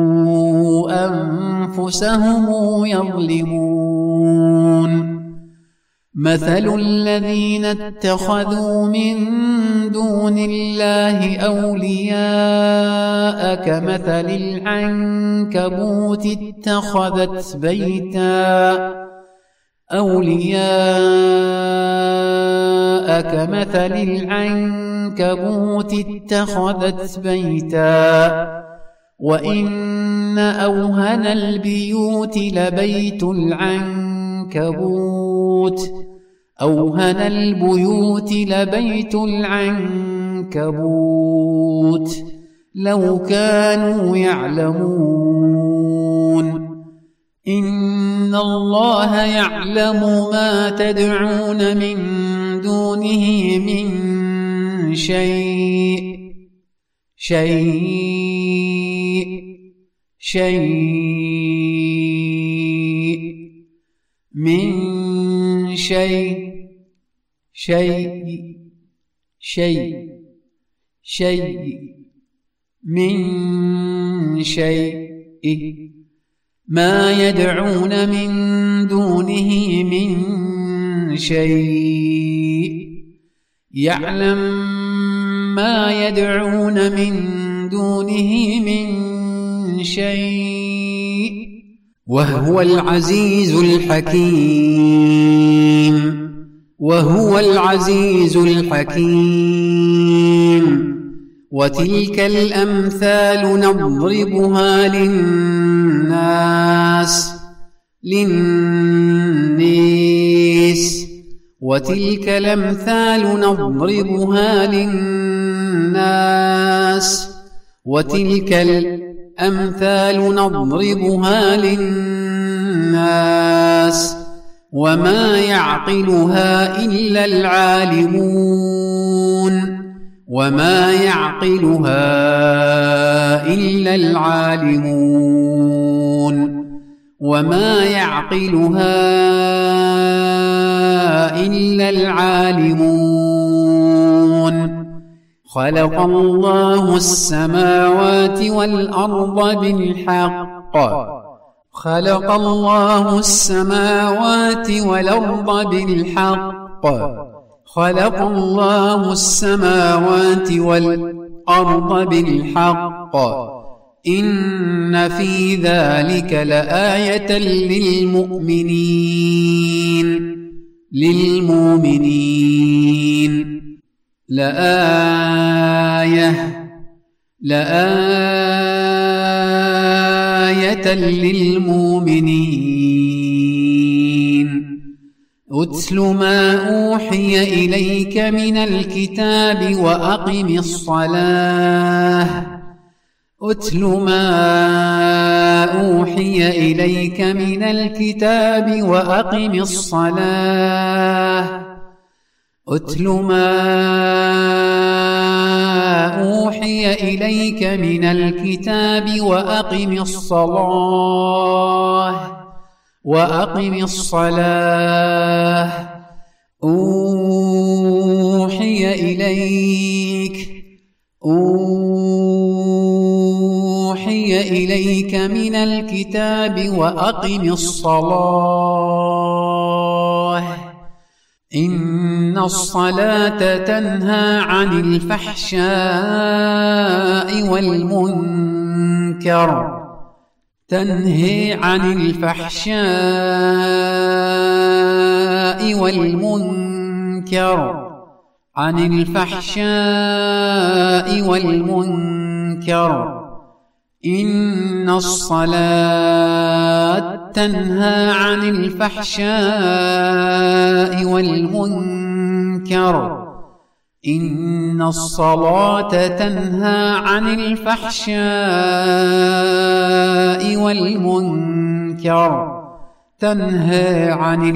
أنفسهم يظلمون مثل الذين اتخذوا من دون الله أولياء كمثل العنكبوت اتخذت بيتا أولياء كمثل العنكبوت اتخذت بيتا وإن أوهن البيوت لبيت العنكبوت أوهن البيوت لبيت العنكبوت لو كانوا يعلمون إن الله يعلم ما تدعون من دونه من شيء شيء شيء من شيء شيء شيء شيء من شيء ما يدعون من دونه من شيء يعلم ما يدعون من دونه من شيء وهو العزيز الحكيم وهو العزيز الحكيم وتلك الأمثال نضربها للناس للناس وتلك الأمثال نضربها للناس الناس وتلك الأمثال نضربها للناس وما يعقلها إلا العالمون وما يعقلها إلا العالمون وما يعقلها إلا العالمون خلق الله السماوات والأرض بالحق خلق الله السماوات والأرض بالحق خلق الله السماوات والأرض بالحق إن في ذلك لآية للمؤمنين للمؤمنين لآية لآية للمؤمنين أتل ما أوحي إليك من الكتاب وأقم الصلاة أتل ما أوحي إليك من الكتاب وأقم الصلاة أتل ما أوحي إليك من الكتاب وأقم الصلاة وأقم الصلاة أوحي إليك أوحي إليك من الكتاب وأقم الصلاة إن الصلاة تنهى عن الفحشاء والمنكر تنهي عن الفحشاء والمنكر عن الفحشاء والمنكر إن الصلاة تنهى عن الفحشاء والمنكر إن الصلاة تنهى عن الفحشاء والمنكر تنهى عن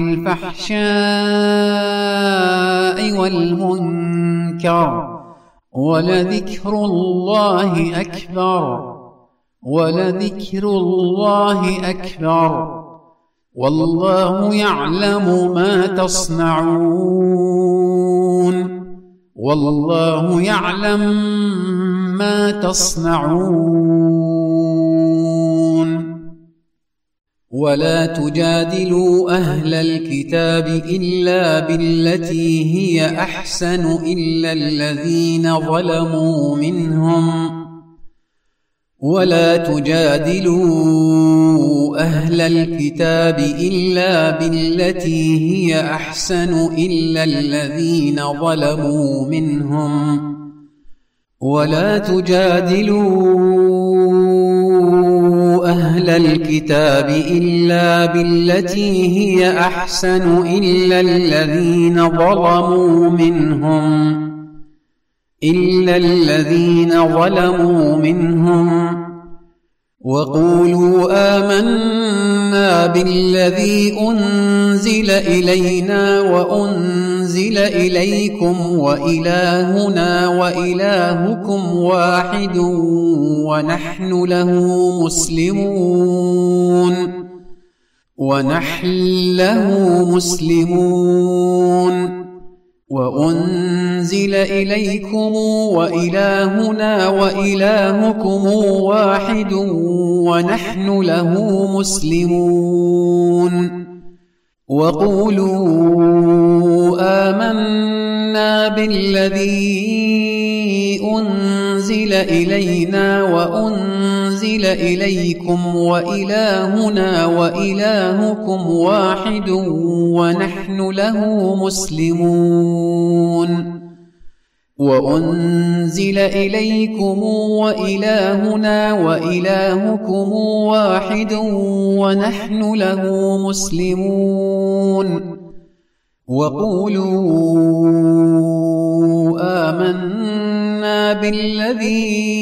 الفحشاء والمنكر ولذكر الله أكبر ولذكر الله أكبر والله يعلم ما تصنعون والله يعلم ما تصنعون ولا تجادلوا أهل الكتاب إلا بالتي هي أحسن إلا الذين ظلموا منهم ولا تجادلوا أهل الكتاب إلا بالتي هي أحسن إلا الذين ظلموا منهم ولا تجادلوا أهل الكتاب إلا بالتي هي أحسن إلا الذين ظلموا منهم إلا الذين ظلموا منهم وقولوا آمنا بالذي أنزل إلينا وأنزل إليكم وإلهنا وإلهكم واحد ونحن له مسلمون ونحن له مسلمون وأنزل إليكم وإلهنا وإلهكم واحد ونحن له مسلمون وقولوا آمنا بالذي أنزل إلينا وأنزل إليكم وإلهنا وإلهكم واحد ونحن له مسلمون وأنزل إليكم وإلهنا وإلهكم واحد ونحن له مسلمون وقولوا آمنا بالذي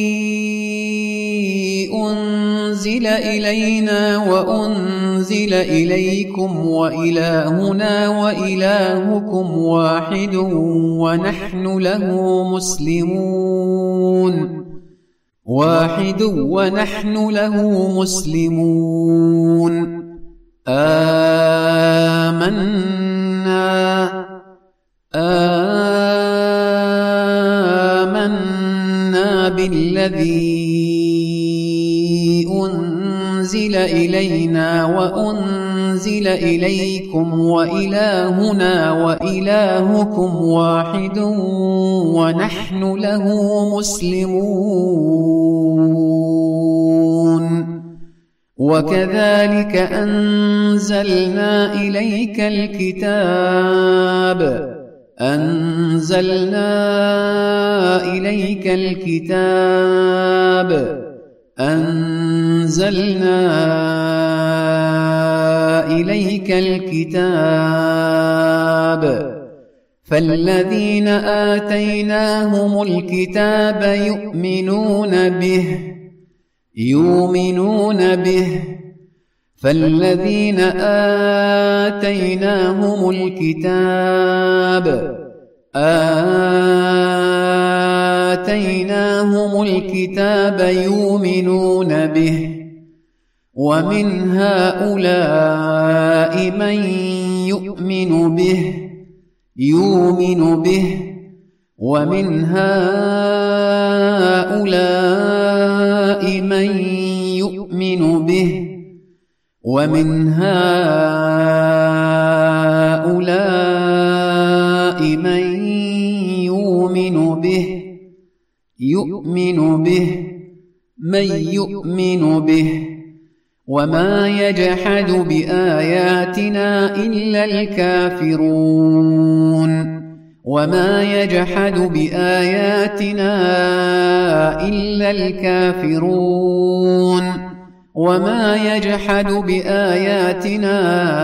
أنزل إلينا وأنزل إليكم وإلهنا وإلهكم واحد ونحن له مسلمون واحد ونحن له مسلمون آمنا آمنا بالذي أنزل إلينا وأنزل إليكم وإلهنا وإلهكم واحد ونحن له مسلمون وكذلك أنزلنا إليك الكتاب أنزلنا إليك الكتاب أنزلنا إليك الكتاب فالذين آتيناهم الكتاب يؤمنون به يؤمنون به فالذين آتيناهم الكتاب آتيناهم الكتاب يؤمنون به ومن هؤلاء من يؤمن به يؤمن به ومن هؤلاء من يؤمن به ومن هؤلاء من يؤمن به يؤمن به من يؤمن به وما يجحد بآياتنا إلا الكافرون وما يجحد بآياتنا إلا الكافرون وما يجحد بآياتنا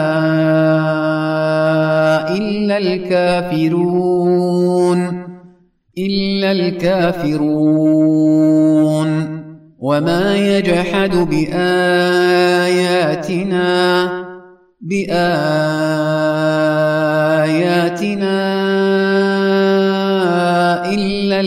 إلا الكافرون إلا الكافرون وما يجحد بآياتنا بآياتنا إلا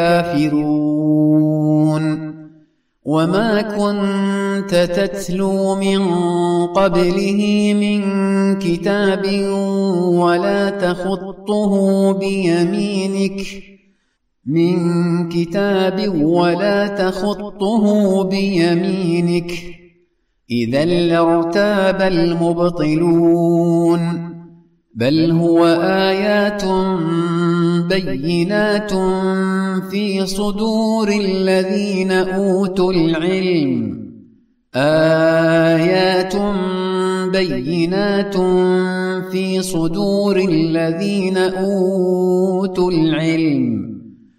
الكافرون وما كنت تتلو من قبله من كتاب ولا تخطه بيمينك من كتاب ولا تخطه بيمينك إذا لارتاب المبطلون بل هو آيات بينات في صدور الذين أوتوا العلم آيات بينات في صدور الذين أوتوا العلم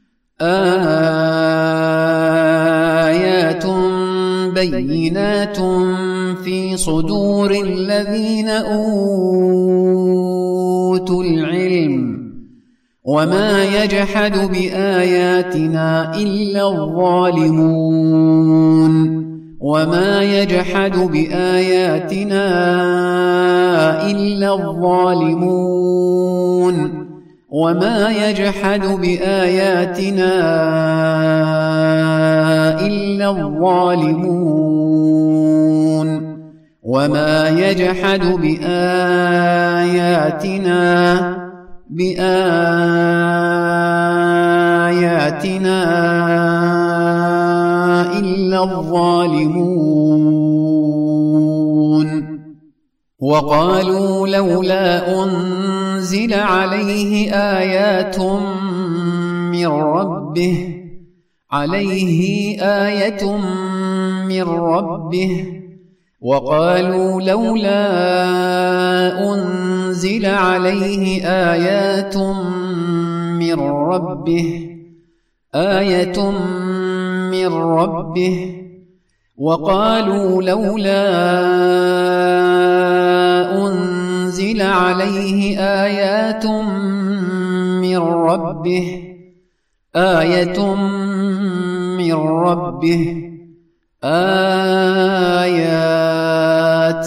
آيات بينات في صدور الذين أوتوا العلم وما يجحد بآياتنا إلا الظالمون وما يجحد بآياتنا إلا الظالمون وما يجحد بآياتنا إلا الظالمون وما يجحد بآياتنا بآياتنا إلا الظالمون وقالوا لولا أنزل عليه آيات من ربه عليه آية من ربه وقالوا لولا أنزل عليه آيات من ربه آية من ربه وقالوا لولا أنزل أنزل عليه آيات من ربه آية من ربه آيات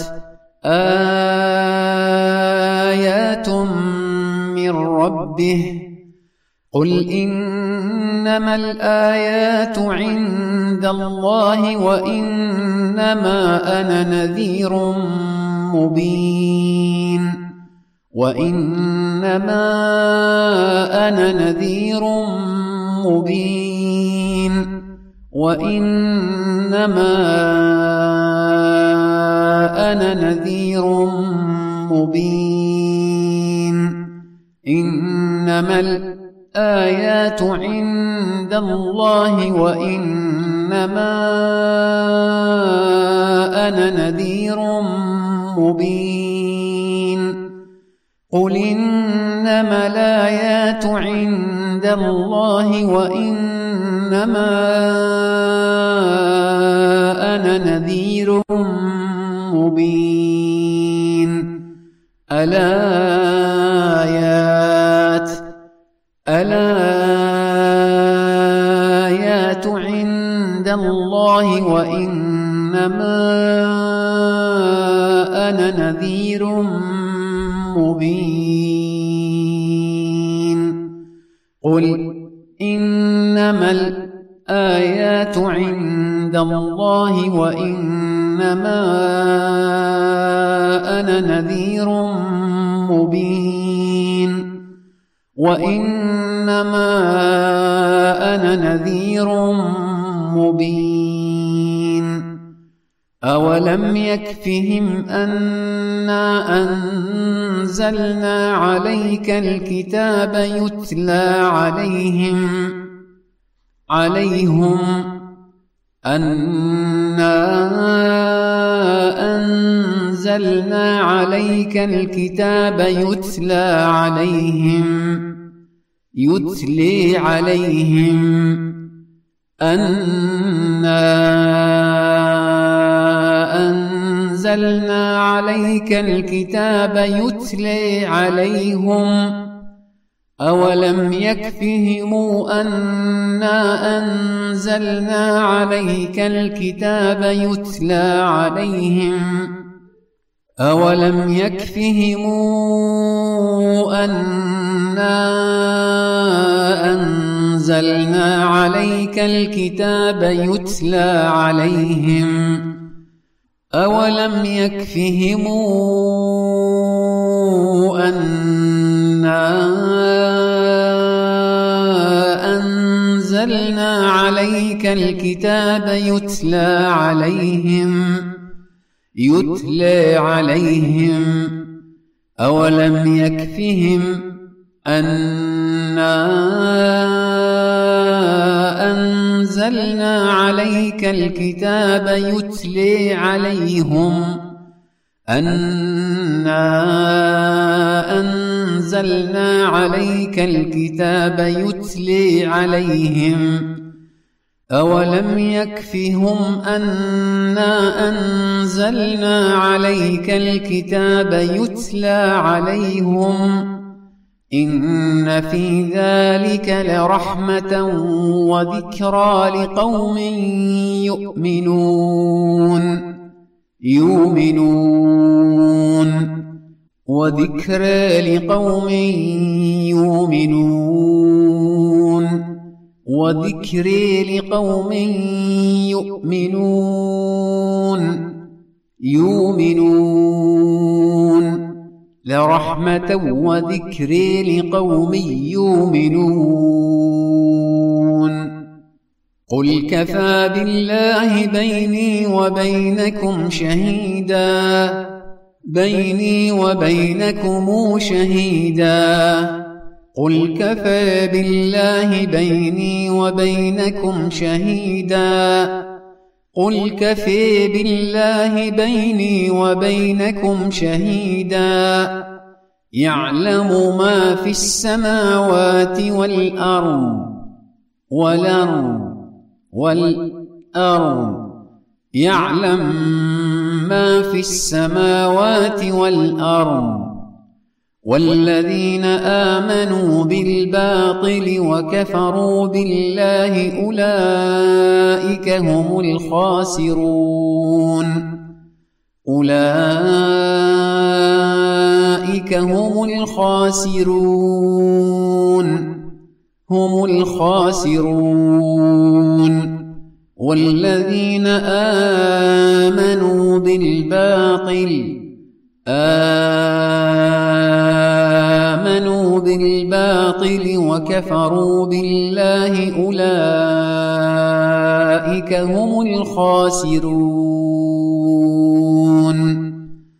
آيات من ربه قل إنما الآيات عند الله وإنما أنا نذير مبين وإنما أنا نذير مبين وإنما أنا نذير مبين إنما الآيات عند الله وإنما أنا نذير مبين قل إنما الآيات عند الله وإنما أنا نذير مبين الآيات الآيات عند الله وإنما أنا نذير مبين قل إنما الآيات عند الله وإنما أنا نذير مبين وإنما أنا نذير مبين أولم يكفهم أنا أنزلنا عليك الكتاب يتلى عليهم عليهم أنا أنزلنا عليك الكتاب يتلى عليهم يتلي عليهم أنا أنزلنا عليك الكتاب يتلي عليهم أولم يكفهم أنا أنزلنا عليك الكتاب يتلى عليهم أولم يكفهم أنا أنزلنا عليك الكتاب يتلى عليهم أولم يكفهم أنا أنزلنا عليك الكتاب يتلى عليهم يتلى عليهم أولم يكفهم أنا أنزلنا عليك الكتاب يتلى عليهم أنا أنزلنا عليك الكتاب يتلى عليهم أولم يكفهم أنا أنزلنا عليك الكتاب يتلى عليهم إن في ذلك لرحمة وذكرى لقوم يؤمنون يؤمنون وذكرى لقوم يؤمنون وذكرى لقوم يؤمنون يؤمنون لرحمة وذكرى لقوم يؤمنون قل كفى بالله بيني وبينكم شهيدا بيني وبينكم شهيدا قل كفى بالله بيني وبينكم شهيدا قل كفى بالله بيني وبينكم شهيدا يعلم ما في السماوات والأرض والأرض والأرض يعلم ما في السماوات والأرض والذين آمنوا بالباطل وكفروا بالله أولئك هم الخاسرون أولئك هم الخاسرون هم الخاسرون والذين آمنوا بالباطل آمنوا بالباطل وكفروا بالله أولئك هم الخاسرون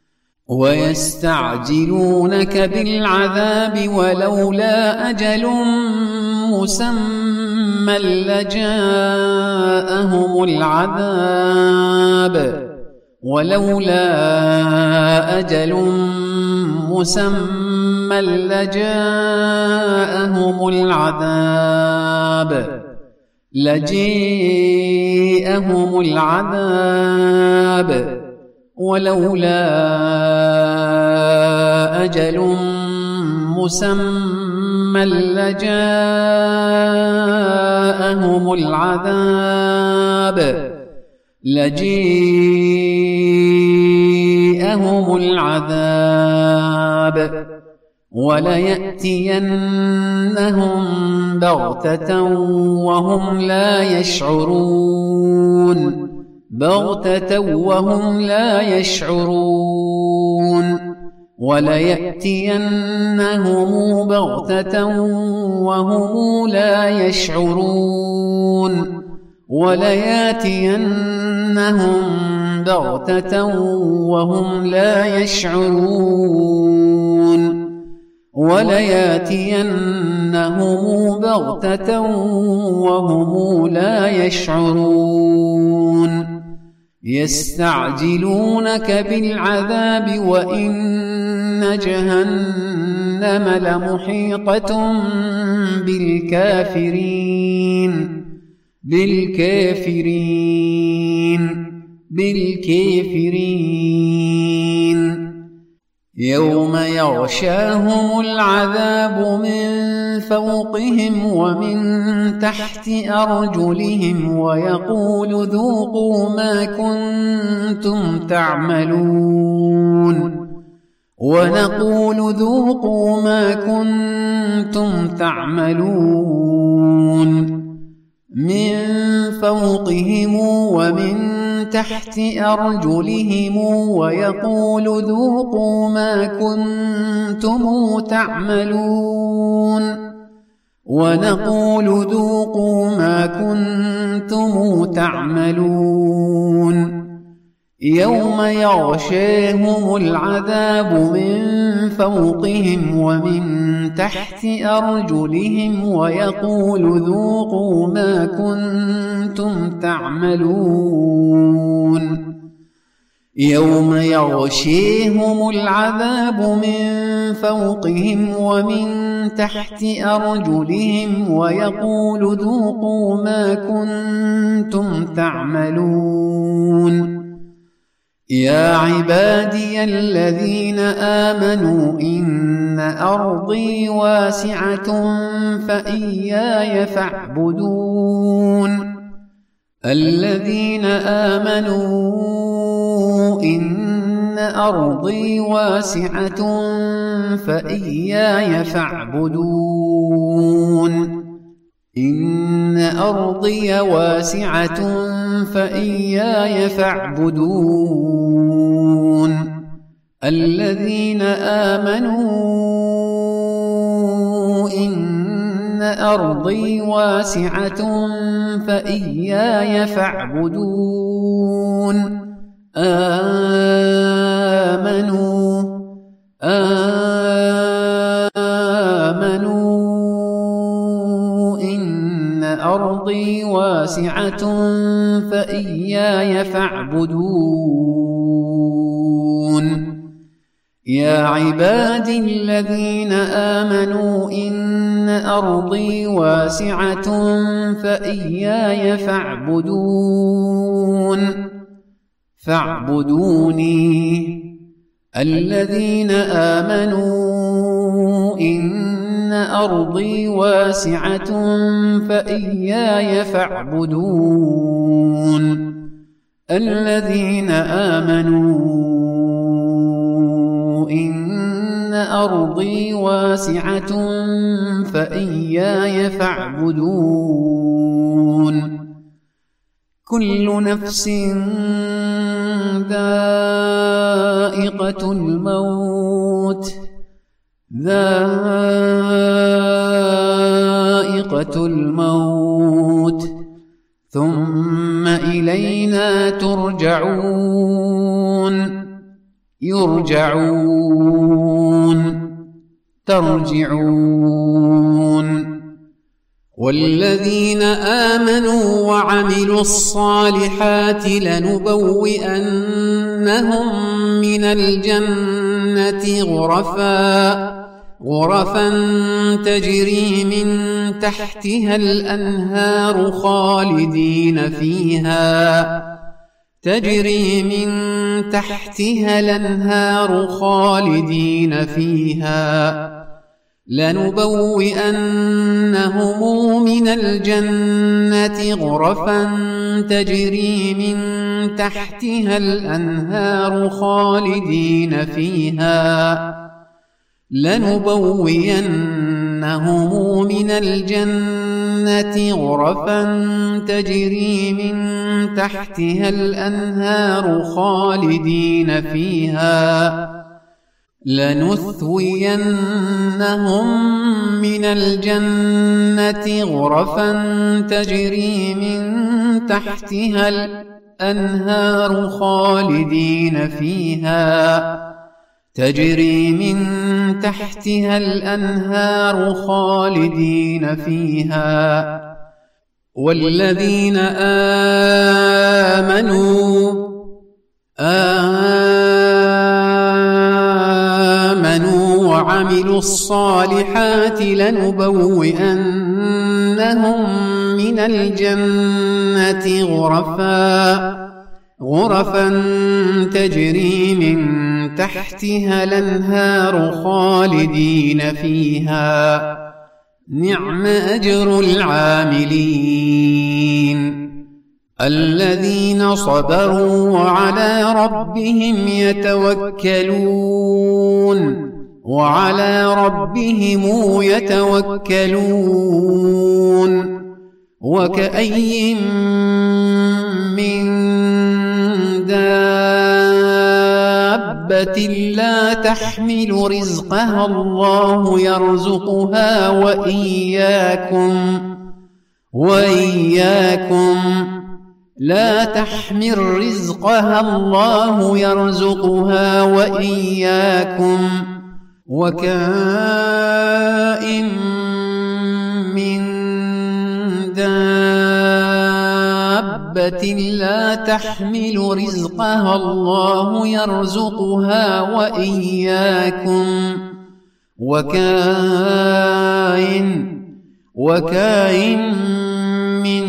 ويستعجلونك بالعذاب ولولا أجل مسمى لجاءهم العذاب ولولا أجل مسمى لجاءهم العذاب لجاءهم العذاب ولولا أجل مسمى لجاءهم العذاب لجاءهم العذاب وليأتينهم بغتة وهم لا يشعرون بغتة وهم لا يشعرون وليأتينهم بغتة وهم لا يشعرون وليأتينهم بغتة وهم لا يشعرون وليأتينهم بغتة وهم لا يشعرون يستعجلونك بالعذاب وإن جهنم لمحيطة بالكافرين بالكافرين بالكافرين يوم يغشاهم العذاب من فوقهم ومن تحت أرجلهم ويقول ذوقوا ما كنتم تعملون ونقول ذوقوا ما كنتم تعملون من فوقهم ومن تحت أرجلهم ويقول ذوقوا ما كنتم تعملون ونقول ذوقوا ما كنتم تعملون يوم يغشاهم العذاب من فوقهم ومن تحت أرجلهم ويقول ذوقوا ما كنتم تعملون يوم يغشاهم العذاب من فوقهم ومن تحت أرجلهم ويقول ذوقوا ما كنتم تعملون يا عبادي الذين آمنوا إن أرضي واسعة فإياي فاعبدون الذين آمنوا إن أرضي واسعة فإياي فاعبدون إن أرضي واسعة فإياي فاعبدون الذين آمنوا إن أرضي واسعة فإياي فاعبدون آمنوا آمنوا إن أرضي واسعة فإياي فاعبدون يا عبادي الذين آمنوا إن أرضي واسعة فإياي فاعبدون فاعبدوني الذين آمنوا إن أرضي واسعة فإياي فاعبدون الذين آمنوا إن أرضي واسعة فإياي فاعبدون كل نفس ذائقة الموت ذائقة الموت ثم إلينا ترجعون يرجعون ترجعون والذين آمنوا وعملوا الصالحات لنبوئنهم من الجنة غرفا غرفا تجري من تحتها الأنهار خالدين فيها تجري من تحتها الأنهار خالدين فيها لنبوئنهم من الجنة غرفا تجري من تحتها الأنهار خالدين فيها لنبوئنهم من الجنة غرفا تجري من تحتها الأنهار خالدين فيها لنثوينهم من الجنة غرفا تجري من تحتها الأنهار خالدين فيها تجري من تحتها الأنهار خالدين فيها والذين آمنوا آمنوا وعملوا الصالحات لنبوئنهم من الجنة غرفا غرفا تجري من تحتها الأنهار خالدين فيها نعم أجر العاملين الذين صبروا وعلى ربهم يتوكلون وعلى ربهم يتوكلون وكأي من دابة لا تحمل رزقها الله يرزقها وإياكم وإياكم لا تحمل رزقها الله يرزقها وإياكم وكائن من دابة لا تحمل رزقها الله يرزقها وإياكم وكائن وكائن من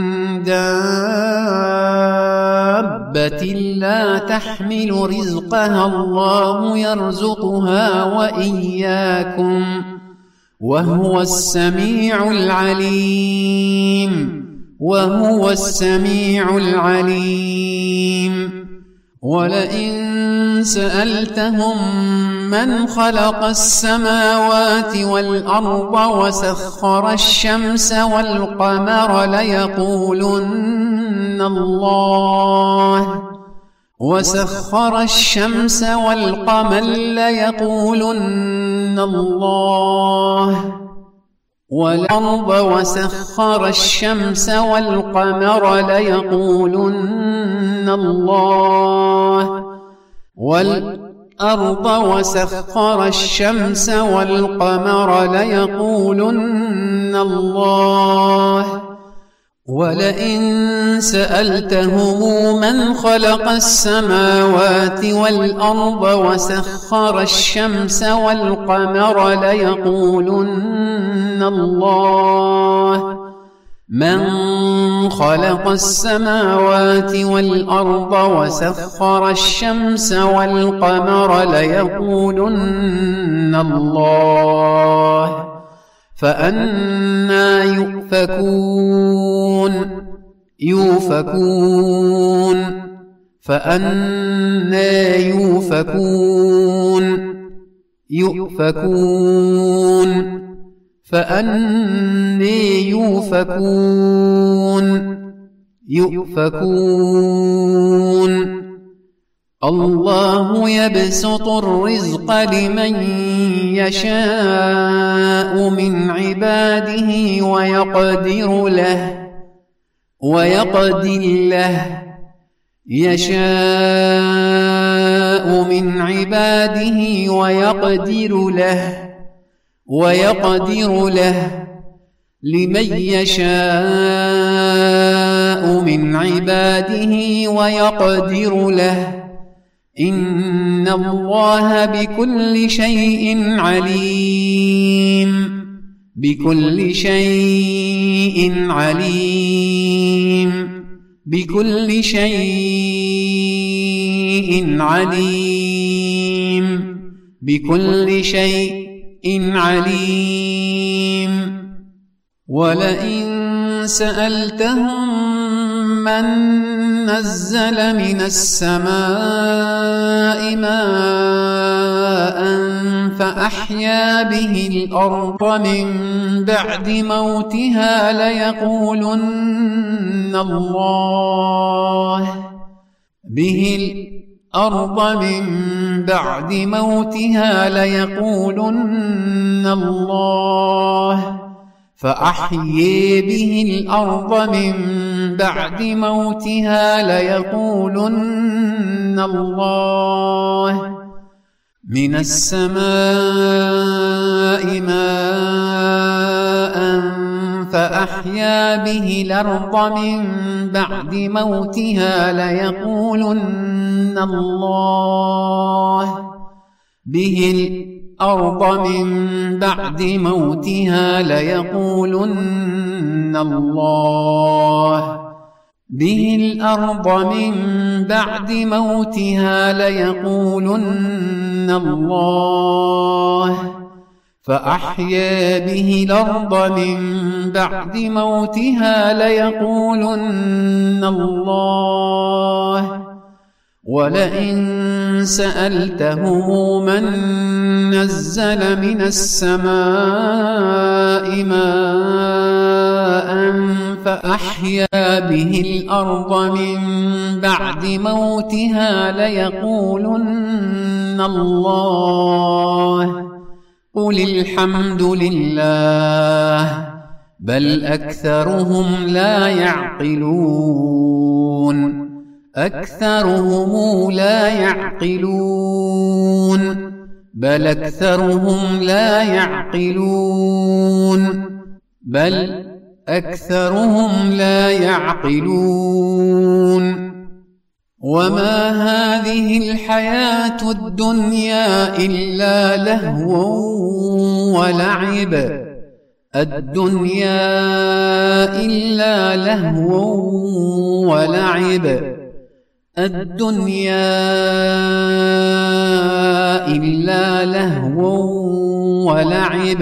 دابة لا تحمل رزقها الله يرزقها وإياكم وهو السميع العليم وهو السميع العليم ولئن سألتهم من خلق السماوات والأرض وسخر الشمس والقمر ليقولن الله وسخر الشمس والقمر ليقولن الله والأرض وسخر الشمس والقمر ليقولن الله والأرض وسخر الشمس والقمر ليقولن الله ولئن سألتهم من خلق السماوات والأرض وسخر الشمس والقمر ليقولن الله من خلق السماوات والأرض وسخر الشمس والقمر ليقولن الله فأنى يؤفكون يؤفكون فأنى يؤفكون يؤفكون فأنى يؤفكون يؤفكون الله يبسط الرزق لمن يشاء من عباده ويقدر له ويقدر له يشاء من عباده ويقدر له ويقدر له لمن يشاء من عباده ويقدر له إن الله بكل شيء عليم بكل شيء عليم بكل شيء عليم بكل شيء عليم ولئن سألتهم من نزل من السماء ماء فأحيا به الأرض من بعد موتها ليقولن الله به الأرض من بعد موتها ليقولن الله فأحيي به الأرض من بعد موتها ليقولن الله من السماء ماء فأحيا به الأرض من بعد موتها ليقولن الله به الأرض من بعد موتها ليقولن الله به الأرض من بعد موتها ليقولن الله فأحيا به الأرض من بعد موتها ليقولن الله ولئن سألتهم من نزل من السماء ماء فأحيا به الأرض من بعد موتها ليقولن الله قل الحمد لله بل أكثرهم لا يعقلون أكثرهم لا يعقلون بل أكثرهم لا يعقلون بل أكثرهم لا يعقلون وما هذه الحياة الدنيا إلا لهو ولعب الدنيا إلا لهو ولعب الدنيا إلا لهو ولعب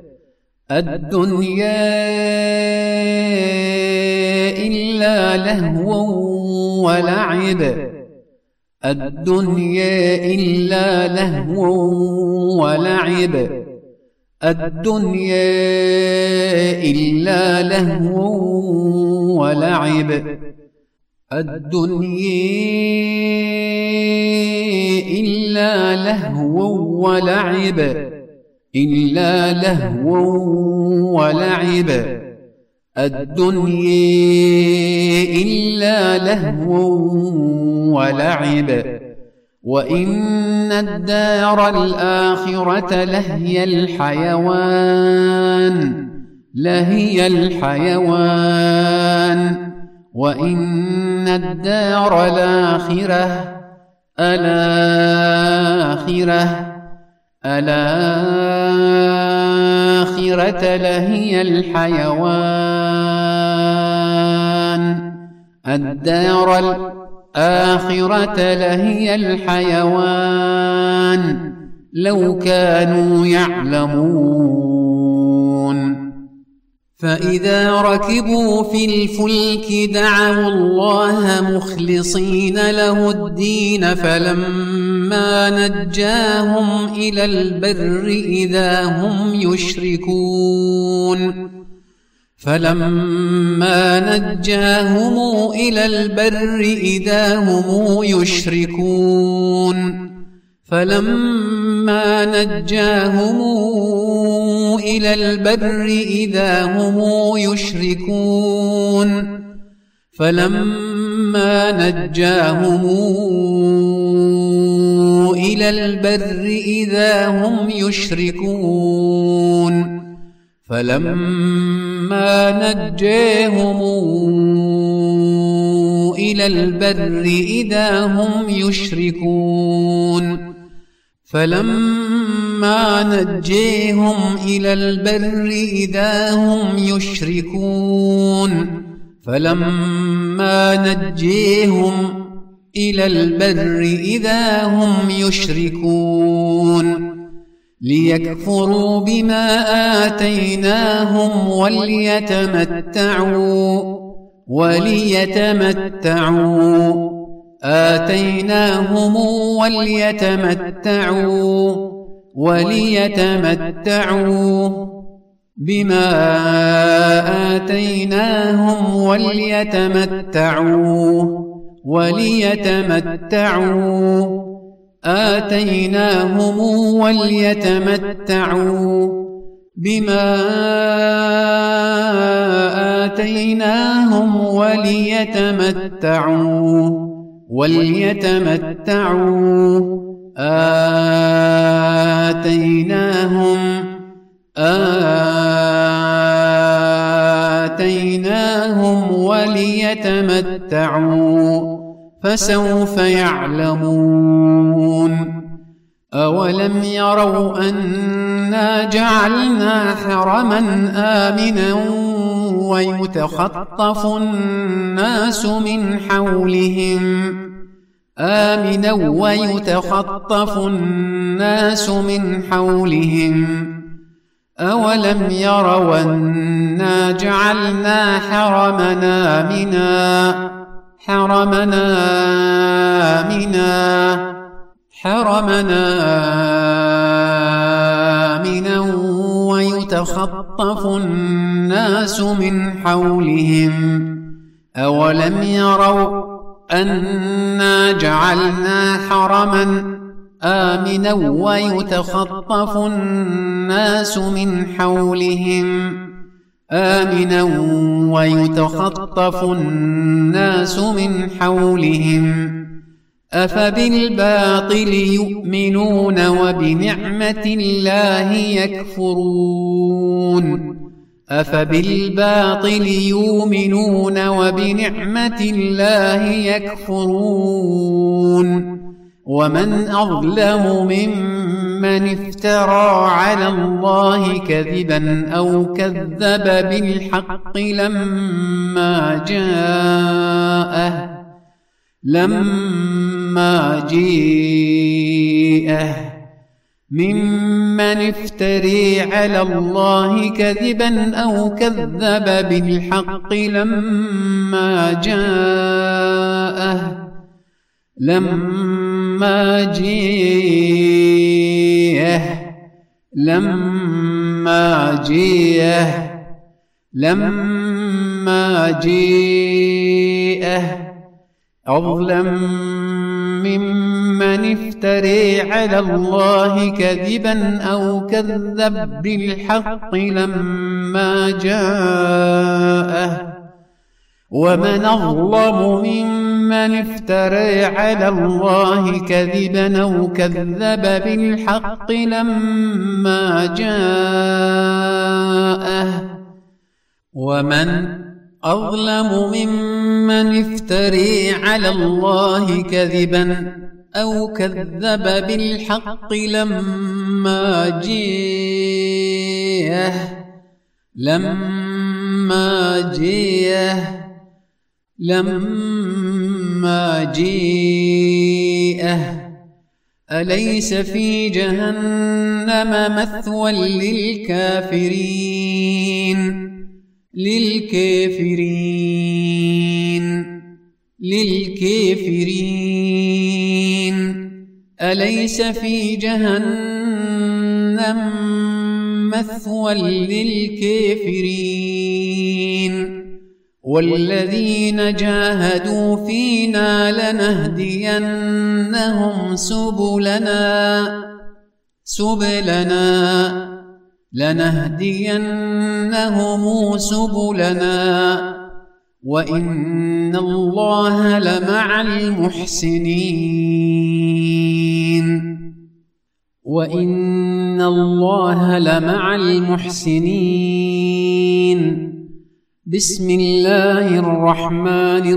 الدنيا إلا لهو ولعب الدنيا إلا لهو ولعب الدنيا إلا لهو ولعب الدنيا إلا لهو ولعب إلا لهو ولعب الدنيا إلا لهو ولعب وإن الدار الآخرة لهي الحيوان لهي الحيوان وإن الدار الآخرة الآخرة الآخرة لهي الحيوان الدار الآخرة لهي الحيوان لو كانوا يعلمون فإذا ركبوا في الفلك دعوا الله مخلصين له الدين فلما نجاهم إلى البر إذا هم يشركون فلما نجاهم إلى البر إذا هم يشركون فلما نجاهم إلى البر إذا هم يشركون فلما نجاهم إلى البر إذا هم يشركون فلما نجاهم إلى البر إذا هم يشركون فلما نجيهم إلى البر إذا هم يشركون فلما نجيهم إلى البر إذا هم يشركون ليكفروا بما آتيناهم وليتمتعوا وليتمتعوا آتيناهم وليتمتعوا وليتمتعوا بما آتيناهم وليتمتعوا وليتمتعوا آتيناهم وليتمتعوا بما آتيناهم وليتمتعوا وليتمتعوا آتيناهم آتيناهم وليتمتعوا فسوف يعلمون أولم يروا أنا جعلنا حرما آمنا ويتخطف الناس من حولهم آمنا ويتخطف الناس من حولهم أولم يروا أنا جعلنا حرمنا آمنا حرمنا آمنا حرمنا آمنا ويتخطف الناس من حولهم أولم يروا أنا جعلنا حرما آمنا ويتخطف الناس من حولهم آمنا ويتخطف الناس من حولهم أفبالباطل يؤمنون وبنعمة الله يكفرون أفبالباطل يؤمنون وبنعمة الله يكفرون ومن أظلم ممن افترى على الله كذبا أو كذب بالحق لما جاءه لما جاءه ممن افتري على الله كذبا أو كذب بالحق لما جاءه لما جاءه لما جاءه لما جاءه أظلم ممن افتري على الله كذبا أو كذب بالحق لما جاءه ومن أظلم ممن افتري على الله كذبا أو كذب بالحق لما جاءه ومن أظلم ممن افتري على الله كذبا أو كذب بالحق لما جاءه لما جاءه لما جيءه أليس في جهنم مثوى للكافرين للكافرين للكافرين أليس في جهنم مثوى للكافرين والذين جاهدوا فينا لنهدينهم سبلنا سبلنا لنهدينهم سبلنا وإن الله لمع المحسنين وإن الله لمع المحسنين. بسم الله الرحمن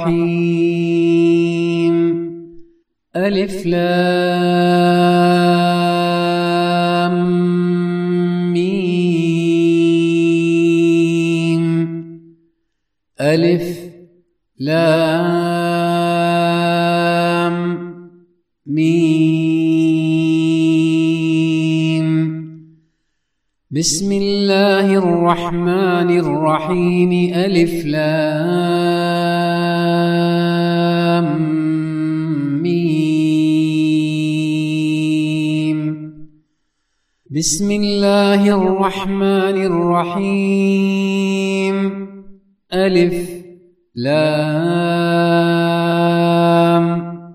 الرحيم. ألف لام ميم. ألف لام ميم. بسم الله الرحمن الرحيم. ألف لام ميم. بسم الله الرحمن الرحيم. ألف لام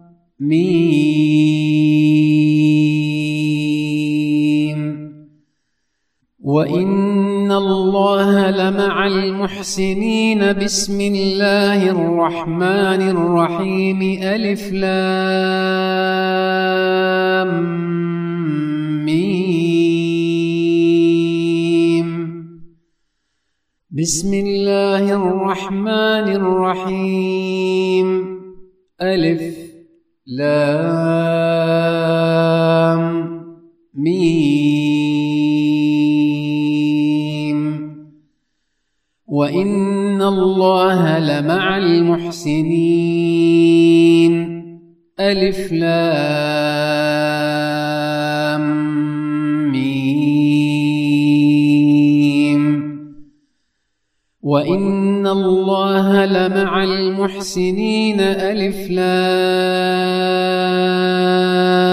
ميم. وإن الله لمع المحسنين. بسم الله الرحمن الرحيم. ألف لام ميم. بسم الله الرحمن الرحيم. ألف لام ميم. وإن الله لمع المحسنين. ألف لام ميم. وإن الله لمع المحسنين. ألف لام